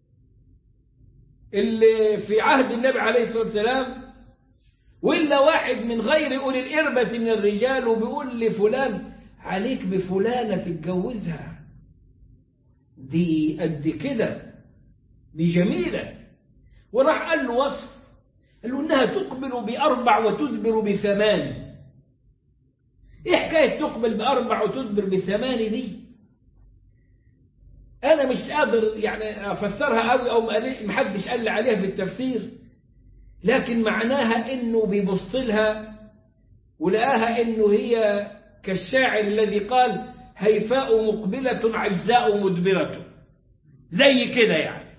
اللي في عهد النبي عليه الصلاة والسلام، وإلا واحد من غير أولي الإربة من الرجال وبيقول لفلان عليك بفلانة تتجوزها، دي قد كده، دي جميلة، وراح قال له وصف، قال له إنها تقبل بأربع وتدبر بثمان. إيه حكاية تقبل بأربع وتدبر بثمان دي؟ أنا مش قادر يعني أفسرها قوي، أو محدش قال لي عليها في التفسير، لكن معناها إنه بيبص لها ولقاها إنه هي كالشاعر الذي قال هيفاء مقبلة عجزاء مدبرة، زي كده يعني.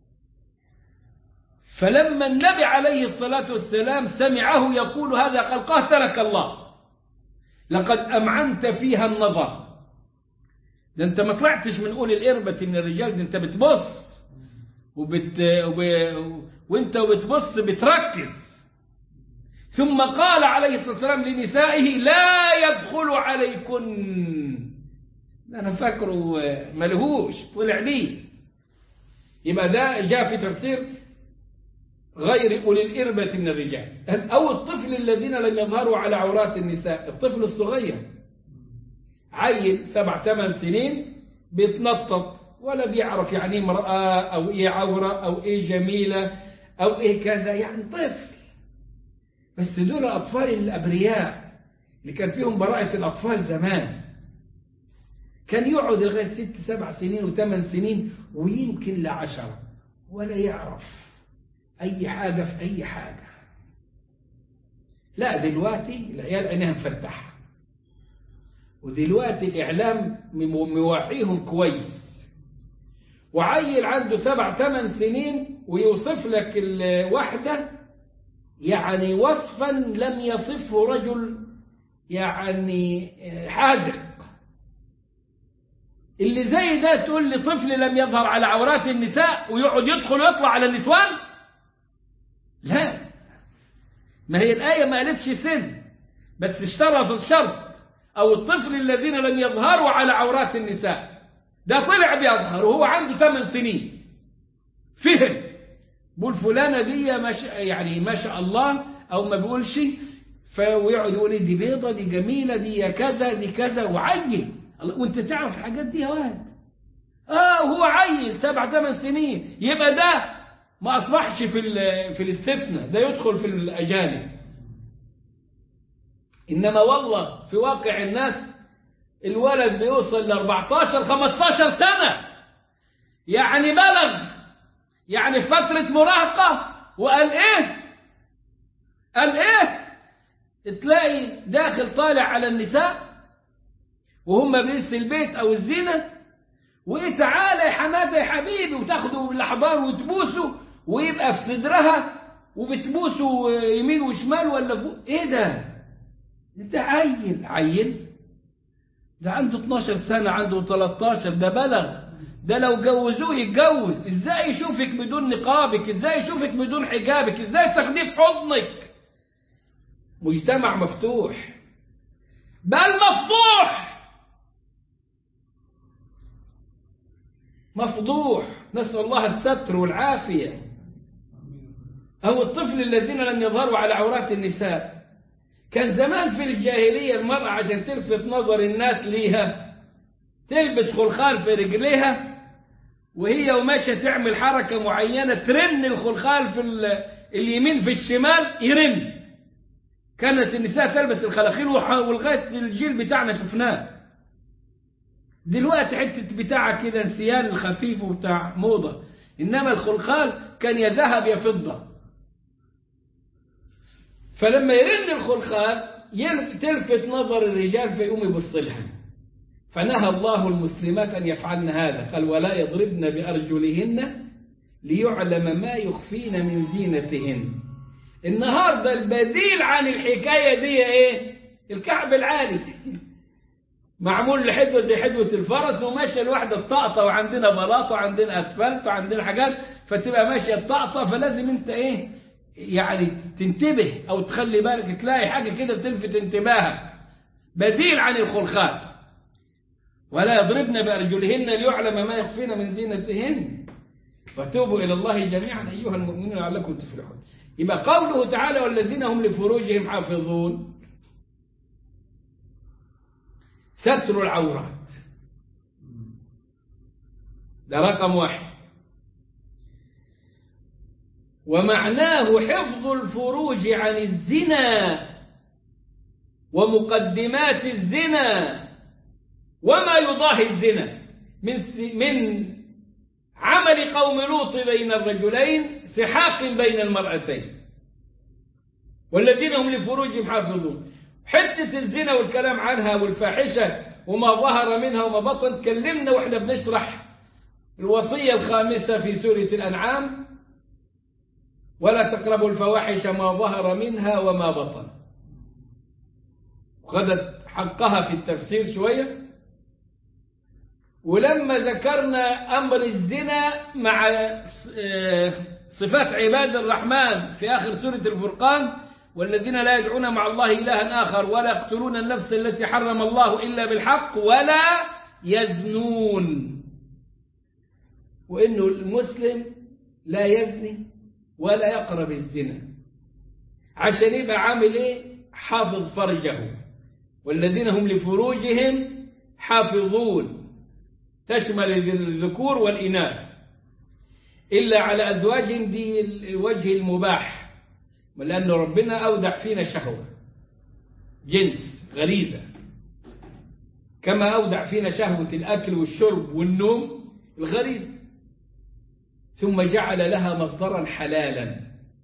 فلما النبي عليه الصلاة والسلام سمعه يقول هذا قال قاتلك الله، لقد أمعنت فيها النظر، ده أنت ما طلعتش من أولي الإربة من الرجال، ده أنت بتبص وبت... وب... وانت بتبص بتركز. ثم قال عليه الصلاة والسلام لنسائه لا يدخل عليكن، أنا فاكره ملهوش طلع ليه. يبقى ده جاء في تفسير غير أولي الإربة من الرجال، أو الطفل الذين لم يظهروا على عورات النساء، الطفل الصغير عيل سبع ثمان سنين بيتنطط ولا بيعرف يعني ايه امرأة أو إيه عورة أو إيه جميلة أو إيه كذا، يعني طفل. بس دول الأطفال الأبرياء اللي كان فيهم براءة الأطفال زمان، كان يقعد لغاية ست سبع سنين وثمان سنين ويمكن لعشرة، ولا يعرف أي حاجة في أي حاجة. لا دلوقتي العيال عينيها مفتحة، ودلوقتي الإعلام موعيهم كويس، وعيل عنده سبع ثمان سنين ويوصف لك الوحدة يعني وصفا لم يصفه رجل يعني حاذق. اللي زي ده تقول لي طفل لم يظهر على عورات النساء ويقعد يدخل ويطلع على النسوان؟ لا، ما هي الآية ما قالتش سن، بس اشترطت شرط، أو الطفل الذين لم يظهروا على عورات النساء. ده طلع بيظهر وهو عنده ثمان سنين، فهم بقول فلانة دي ما شاء يعني ما شاء الله، أو ما بيقولش، فيقعد يقول دي بيضة دي جميلة دي كذا دي كذا، وعيل. وانت تعرف الحاجات دي يا واد؟ اه وهو عيل سبع ثمان سنين، يبقى ده ما أصبحش في في الاستثناء، ده يدخل في الأجانب. إنما والله في واقع الناس الولد بيوصل ل أربعتاشر خمستاشر سنة، يعني بلغ، يعني فترة مراهقة، وقال إيه؟ قال إيه؟ تلاقي داخل طالع على النساء وهم بيس البيت أو الزينة، وإيه تعالى يا حماده يا حبيبي، وتاخده بالأحضان وتبوسه، ويبقى في صدرها وبتبوسه يمين وشمال ولا فوق. إيه ده؟ أنت عيل عيل، ده عنده اتناشر سنة، عنده تلتاشر، ده بلغ، ده لو جوزوه يتجوز. إزاي يشوفك بدون نقابك؟ إزاي يشوفك بدون حجابك؟ إزاي تاخديه في حضنك؟ مجتمع مفتوح، بل مفضوح مفضوح، نسأل الله الستر والعافية. أو الطفل الذين لم يظهروا على عورات النساء. كان زمان في الجاهلية المرأة عشان تلفت نظر الناس ليها تلبس خلخال في رجليها، وهي وماشية تعمل حركة معينة ترن الخلخال في اليمين في الشمال يرن. كانت النساء تلبس الخلاخيل، ولغاية الجيل بتاعنا شفناه. دلوقتي حتة بتاعة كده انسيان الخفيف وبتاع موضة، إنما الخلخال كان يا ذهب يا فضة. فلما يرن الخلخال تلفت نظر الرجال فيقوم يبص لها. فنهى الله المسلمات أن يفعلن هذا، قال ولا يضربن بأرجلهن ليعلم ما يخفين من زينتهن. النهاردة البديل عن الحكاية دي ايه؟ الكعب العالي معمول لحدوة زي حدوة الفرس، وماشية الواحدة الطقطة، وعندنا بلاط وعندنا أسفلت وعندنا حاجات، فتبقى ماشية الطقطة، فلازم انت ايه يعني تنتبه او تخلي بالك، تلاقي حاجة كده بتلفت انتباهك. بديل عن الخلخال. ولا يضربن بأرجلهن ليعلم ما يخفين من زينتهن وتوبوا إلى الله جميعا أيها المؤمنون لعلكم تفلحون. يبقى قوله تعالى والذين هم لفروجهم حافظون، ستر العورات، ده رقم واحد. ومعناه حفظ الفروج عن الزنا ومقدمات الزنا وما يضاهي الزنا من من عمل قوم لوط بين الرجلين، سحاق بين المرأتين. والذين هم لفروجهم حافظون، حتة الزنا والكلام عنها والفاحشة وما ظهر منها وما بطن، كلمنا واحنا بنشرح الوصية الخامسة في سورة الأنعام، ولا تقربوا الفواحش ما ظهر منها وما بطن. وخذت حقها في التفسير شوية. ولما ذكرنا أمر الزنا مع صفات عباد الرحمن في آخر سورة الفرقان، والذين لا يدعون مع الله إلها آخر ولا يقتلون النفس التي حرم الله إلا بالحق ولا يزنون، وإنه المسلم لا يزني ولا يقرب الزنا، عشان يبقى عامل إيه؟ حافظ فرجه. والذين هم لفروجهم حافظون تشمل الذكور والإناث إلا على أزواج، دي الوجه المباح، لأن ربنا أودع فينا شهوة جنس غريزة، كما أودع فينا شهوة الأكل والشرب والنوم الغريزة، ثم جعل لها مصدرا حلالا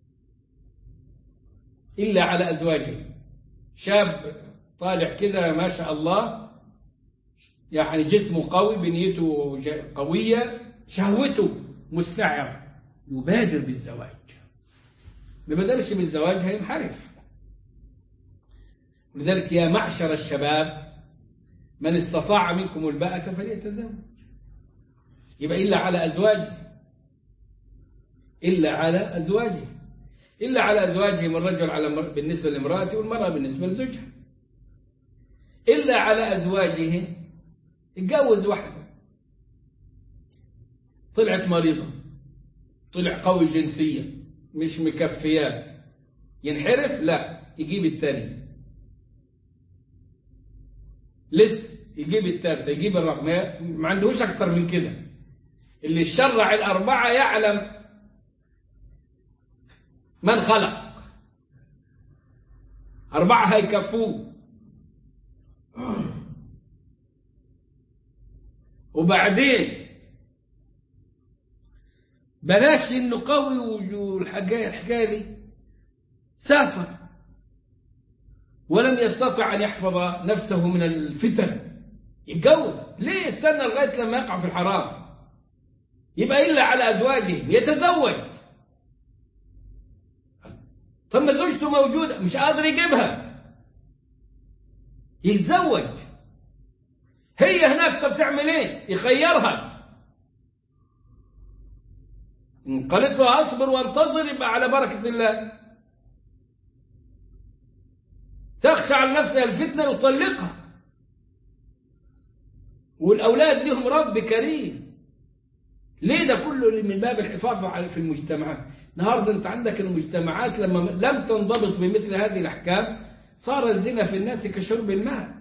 إلا على أزواجه. شاب طالع كده ما شاء الله، يعني جسمه قوي، بنيته قوية، شهوته مستعرة يبادر بالزواج. ما بدرش بالزواج هينحرف. ولذلك يا معشر الشباب من استطاع منكم الباءة فليتزوج. يبقى إلا على أزواجه، إلا على أزواجه، إلا على أزواجهم الرجل على مر... بالنسبة لامرأته والمرأة بالنسبة لزوجها. إلا على أزواجه اتجوز واحدة طلعت مريضة، طلع قوي جنسيا مش مكفيات، ينحرف؟ لا، يجيب الثاني، لسه يجيب الثالثة، يجيب الرقم، ما عندهوش أكتر من كده. اللي شرع الأربعة يعلم من خلق، أربعة هيكفوه. وبعدين بلاش إنه قوي والحكاية الحكاية دي، سافر ولم يستطع أن يحفظ نفسه من الفتن، يتجوز ليه؟ استنى لغاية لما يقع في الحرام. يبقى إلا على أزواجه يتزوج. طب ما زوجته موجودة مش قادر يجيبها، يتزوج. هي هناك بتعمل ايه؟ يخيرها. إن قالت له أصبر وانتظر يبقى على بركة الله. تخشى على نفسها الفتنة يطلقها. والأولاد لهم رب كريم. ليه ده كله؟ من باب الحفاظ على في المجتمعات. النهارده أنت عندك المجتمعات لما لم تنضبط بمثل هذه الأحكام صار الزنا في الناس كشرب الماء.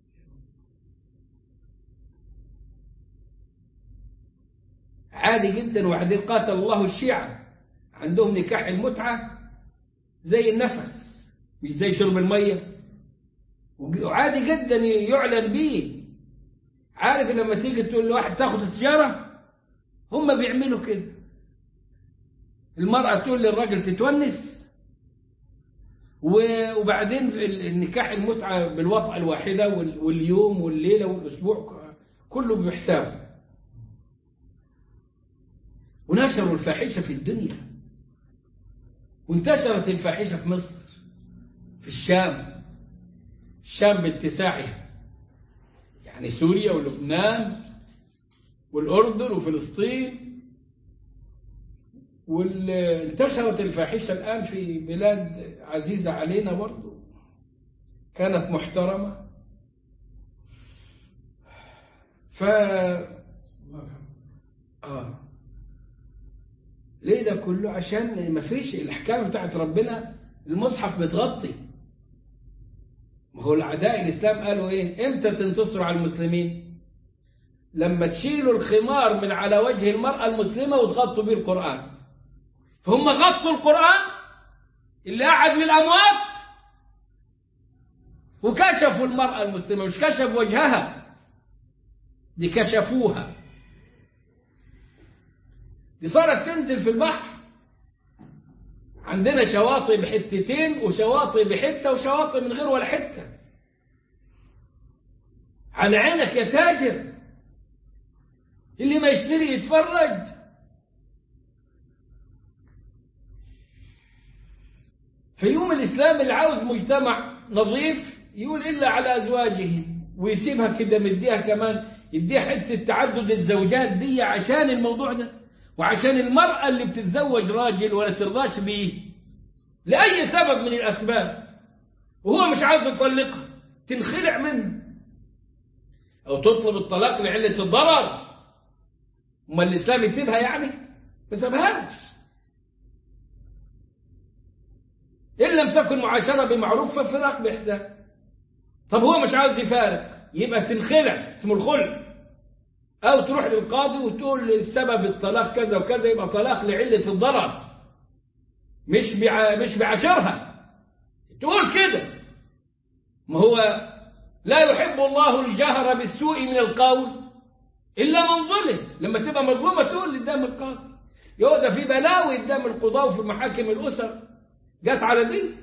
عادي جدا. وبعدين قاتل الله الشيعة، عندهم نكاح المتعة زي النفس مش زي شرب المية، وعادي جدا يعلن به. عارف لما تيجي تقول لواحد تاخد السيارة، هم بيعملوا كده. المرأة تقول للراجل تتونس، وبعدين النكاح المتعة بالوطأة الواحدة واليوم والليلة والأسبوع كله بيحسابه. ونشروا الفاحشة في الدنيا، وانتشرت الفاحشة في مصر، في الشام، الشام باتساعها، يعني سوريا ولبنان والأردن وفلسطين. وانتشرت الفاحشة الآن في بلاد عزيزة علينا برضو كانت محترمة. ف آه ليه ده كله؟ عشان ما فيش الأحكام بتاعت ربنا. المصحف بتغطي. ما هو الأعداء الإسلام قالوا إيه؟ إمتى تنتصروا على المسلمين؟ لما تشيلوا الخمار من على وجه المرأة المسلمة وتغطوا به القرآن. فهم غطوا القرآن اللي قاعد للأموات، وكشفوا المرأة المسلمة، مش كشف وجهها، دي كشفوها. دي صارت تنزل في البحر. عندنا شواطئ بحتتين وشواطئ بحتة وشواطئ من غير ولا حتة. على عينك يا تاجر، اللي ما يشتري يتفرج. في يوم الإسلام اللي عاوز مجتمع نظيف يقول إلا على أزواجه، ويسيبها كده مديها كمان، يديها حتة تعدد الزوجات دي عشان الموضوع ده، وعشان المرأة اللي بتتزوج راجل ولا ترضاش بيه لأي سبب من الأسباب وهو مش عاوز يطلقها، تنخلع منه أو تطلب الطلاق لعلة الضرر. أما الإسلام يسيبها يعني؟ ما سابهاش. إن لم تكن معاشرة بمعروف ففراق بإحسان. طب هو مش عاوز يفارق، يبقى تنخلع، اسمه الخلع. أو تروح للقاضي وتقول السبب الطلاق كذا وكذا، يبقى طلاق لعلة الضرر، مش بع... مش بعشرها. تقول كده. ما هو لا يحب الله الجهر بالسوء من القول إلا من ظلم. لما تبقى مظلومة تقول قدام القاضي. يقعد في بلاوي قدام القضاء وفي محاكم الأسر. جت على دي؟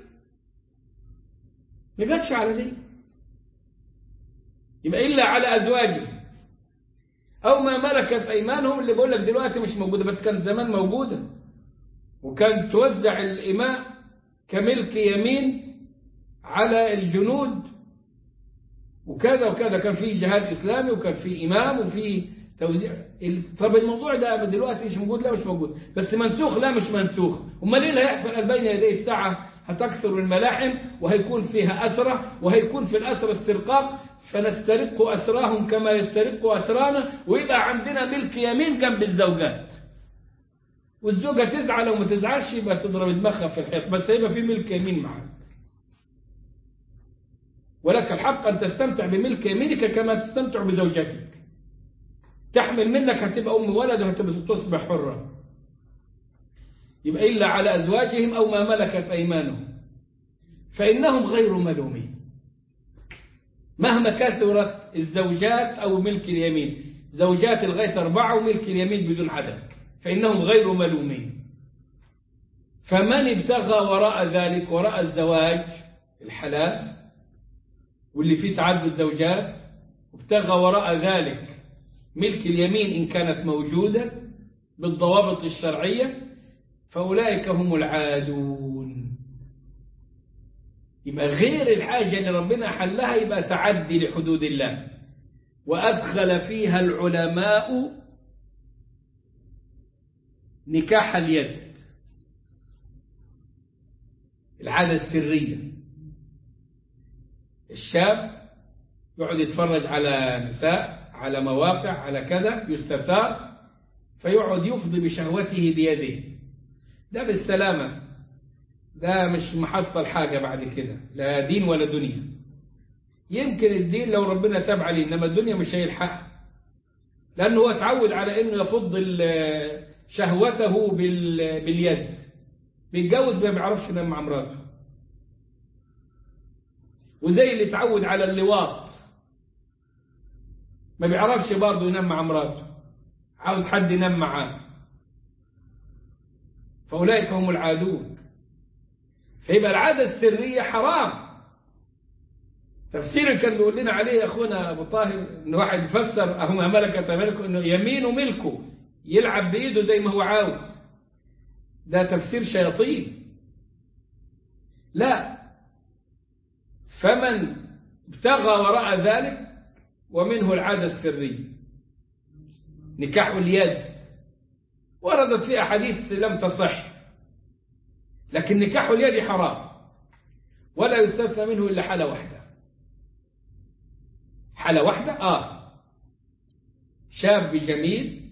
ما جاتش على دي. يبقى إلا على أزواجه. أو ما ملكت أيمانهم اللي بقول لك دلوقتي مش موجودة بس كانت زمان موجودة، وكانت توزع الإماء كملك يمين على الجنود وكذا وكذا، كان في جهاد إسلامي وكان في إمام وفي توزيع. طب الموضوع ده دلوقتي مش موجود؟ لا مش موجود. بس منسوخ؟ لا مش منسوخ. أمال إيه اللي هيحصل بين يدي الساعة؟ هتكثر الملاحم وهيكون فيها أسرة وهيكون في الأسرة استرقاق، فنسترق أسراهم كما يسترق أسرانا، ويبقى عندنا ملك يمين جنب الزوجات، والزوجة تزعل وما تزعلش يبقى تضرب دماغها في الحيط، بس هيبقى في ملك يمين معاك. ولك الحق أن تستمتع بملك يمينك كما تستمتع بزوجتك. تحمل منك هتبقى أم ولد وهتصبح حرة. يبقى إلا على أزواجهم أو ما ملكت أيمانهم فإنهم غير ملومين. مهما كثرت الزوجات أو ملك اليمين، زوجات لغاية أربعة وملك اليمين بدون عدد، فإنهم غير ملومين. فمن ابتغى وراء ذلك، وراء الزواج الحلال واللي فيه تعدد زوجات، وابتغى وراء ذلك ملك اليمين إن كانت موجودة بالضوابط الشرعية، فأولئك هم العادون. يبقى غير الحاجة اللي ربنا حلها يبقى تعدي لحدود الله. وأدخل فيها العلماء نكاح اليد، العادة السرية. الشاب يقعد يتفرج على نساء، على مواقع، على كذا، يستثار، فيقعد يفضي بشهوته بيده. ده بالسلامة، ده مش محصل حاجة بعد كده، لا دين ولا دنيا. يمكن الدين لو ربنا تاب عليه، إنما الدنيا مش هيلحقها، لأنه هو اتعود على إنه يفض شهوته باليد. بيتجوز ما بيعرفش ينام مع مراته، وزي اللي اتعود على اللواط ما بيعرفش برضه ينام مع مراته، عاوز حد ينام معاه. فأولئك هم العادون. فيبقى العادة السرية حرام. تفسير كان بيقول لنا عليه يا أخونا أبو طاهر إن واحد يفسر أهو ما ملكت ملكه إنه يمينه ملكه، يلعب بإيده زي ما هو عاوز. ده تفسير شياطين. لا، فمن ابتغى وراء ذلك، ومنه العادة السرية نكاح اليد، وردت فيه أحاديث لم تصح، لكن نكاح اليد حرام ولا يستثنى منه إلا حالة واحدة. حالة واحدة آه شاب جميل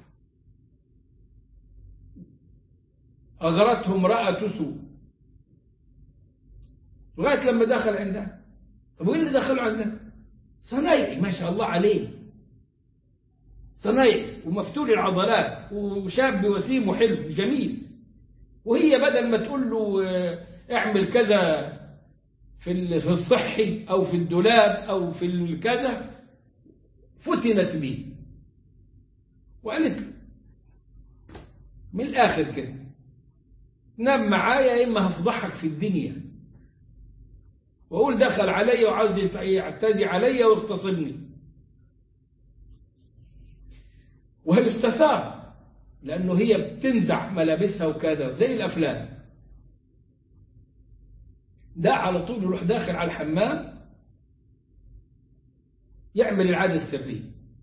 أغرته امرأة سوء لغاية لما دخل عندها. طب وين اللي دخلوا عندها؟ صنايعي ما شاء الله عليه، صنايعي ومفتول العضلات وشاب وسيم وحلو جميل، وهي بدل ما تقول له اعمل كذا في الصحي أو في الدولاب أو في الكذا، فتنت به وقالت من الآخر كده نام معايا يا إما هفضحك في الدنيا، وأقول دخل علي وعاوز يعتدي علي ويغتصبني. وهيستثار لأنه هي بتنزع ملابسها وكذا زي الأفلام. ده على طول يروح داخل على الحمام يعمل العادة السرية،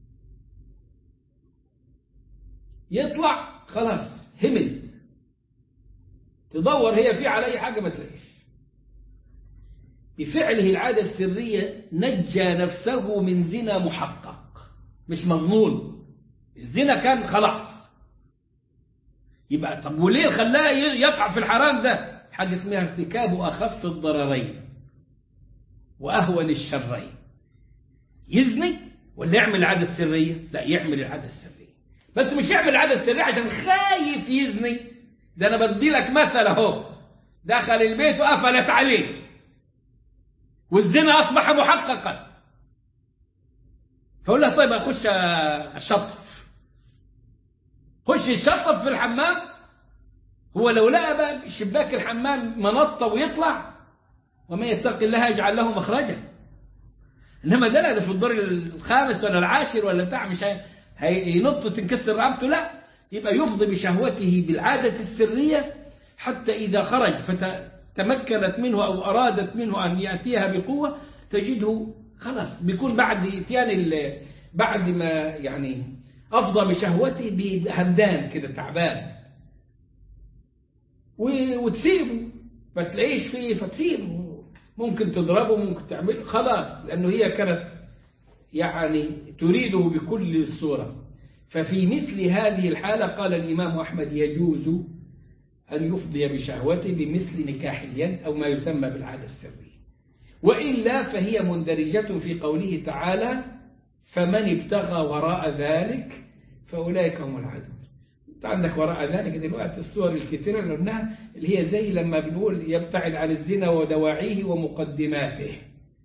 يطلع خلاص همل، تدور هي فيه على أي حاجة ما تلاقيش. بفعله العادة السرية نجى نفسه من زنا محقق مش مظنون. الزنا كان خلاص، يبقى طب وليه خلاه يقع في الحرام ده؟ حاجة اسمها ارتكاب أخف الضررين وأهون الشرين. يزني ولا يعمل العادة السرية؟ لا، يعمل العادة السرية، بس مش يعمل العادة السرية عشان خايف يزني. ده أنا بدي لك مثل أهو، دخل البيت وقفلت عليه والزنا أصبح محققا، فأقول له طيب أخش الشطف، خش الشطف في الحمام. هو لو لقى بقى شباك الحمام منطة ويطلع، وما يتق الله يجعل له مخرجا. إنما ده لا، ده في الدور الخامس ولا العاشر ولا بتاع، مش هينط تنكسر رقبته، لا، يبقى يفضي بشهوته بالعادة السرية حتى إذا خرج فتمكنت منه أو أرادت منه أن يأتيها بقوة تجده خلاص بيكون بعد إتيان بعد ما يعني أفضى بشهوته بهمدان كده تعبان، وتسيبه ما تلاقيش فيه فتسيبه، ممكن تضربه ممكن تعمل خلاص، لأنه هي كانت يعني تريده بكل الصورة. ففي مثل هذه الحالة قال الإمام أحمد يجوز أن يفضي بشهوته بمثل نكاح اليد أو ما يسمى بالعادة السرية، وإلا فهي مندرجة في قوله تعالى فمن ابتغى وراء ذلك فأولئك هم العادون. انت عندك وراء ذلك دلوقتي الصور الكثيرة اللي قلناها اللي هي زي لما بنقول يبتعد عن الزنا ودواعيه ومقدماته،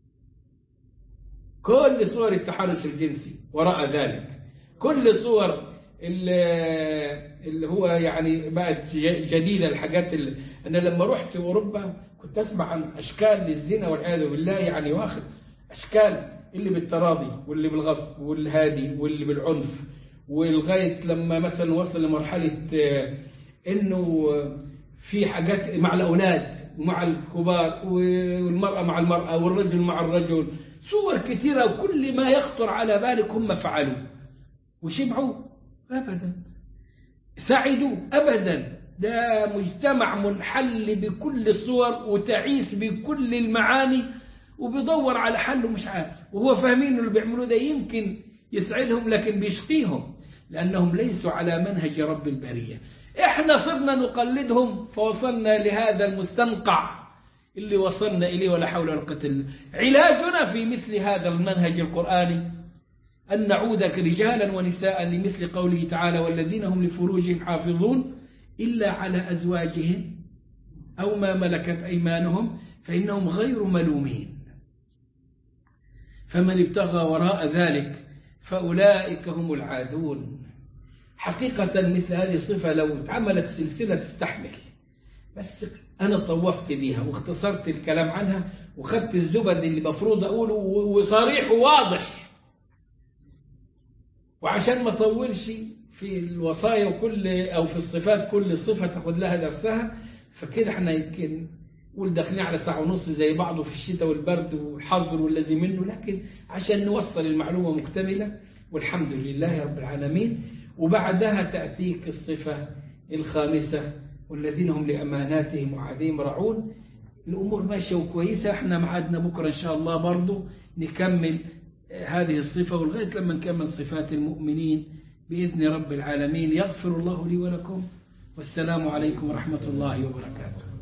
كل صور التحرش الجنسي وراء ذلك، كل صور اللي هو يعني بقت جديدة الحاجات اللي أنا لما رحت أوروبا كنت أسمع عن أشكال للزنا والعياذ بالله، يعني واخد أشكال اللي بالتراضي واللي بالغصب والهادي واللي بالعنف، ولغاية لما مثلا وصل لمرحلة إنه في حاجات مع الأولاد ومع الكبار والمرأة مع المرأة والرجل مع الرجل، صور كثيرة وكل ما يخطر على بالك هم فعلوا. وشبعوا؟ أبدا. سعدوا؟ أبدا. ده مجتمع منحل بكل الصور وتعيس بكل المعاني وبيدور على حل ومش عارف، وهو فاهمين اللي بيعملوه ده يمكن يسعدهم لكن بيشقيهم لأنهم ليسوا على منهج رب البرية. إحنا صرنا نقلدهم فوصلنا لهذا المستنقع اللي وصلنا إليه ولا حول ولا قوة إلا بالله. علاجنا في مثل هذا المنهج القرآني أن نعود رجالا ونساء لمثل قوله تعالى والذين هم لفروجهم حافظون إلا على أزواجهم أو ما ملكت أيمانهم فإنهم غير ملومين، فمن ابتغى وراء ذلك فأولئك هم العادون. حقيقة مثل هذه الصفة لو اتعملت سلسلة تستحمل، بس أنا طوفت بيها واختصرت الكلام عنها وخدت الزبد اللي مفروض أقوله وصريح وواضح، وعشان ما طولش في الوصايا وكل أو في الصفات كل صفة تاخد لها درسها، فكده احنا يمكن نقول داخلين على ساعة ونص زي بعضه في الشتاء والبرد والحظر والذي منه، لكن عشان نوصل المعلومة مكتملة والحمد لله رب العالمين. وبعدها تأتيك الصفة الخامسة والذين هم لأماناتهم وعهدهم راعون. الأمور ماشية وكويسة، احنا معادنا بكرة إن شاء الله برضو نكمل هذه الصفة ولغاية لما نكمل صفات المؤمنين بإذن رب العالمين. يغفر الله لي ولكم، والسلام عليكم ورحمة الله وبركاته.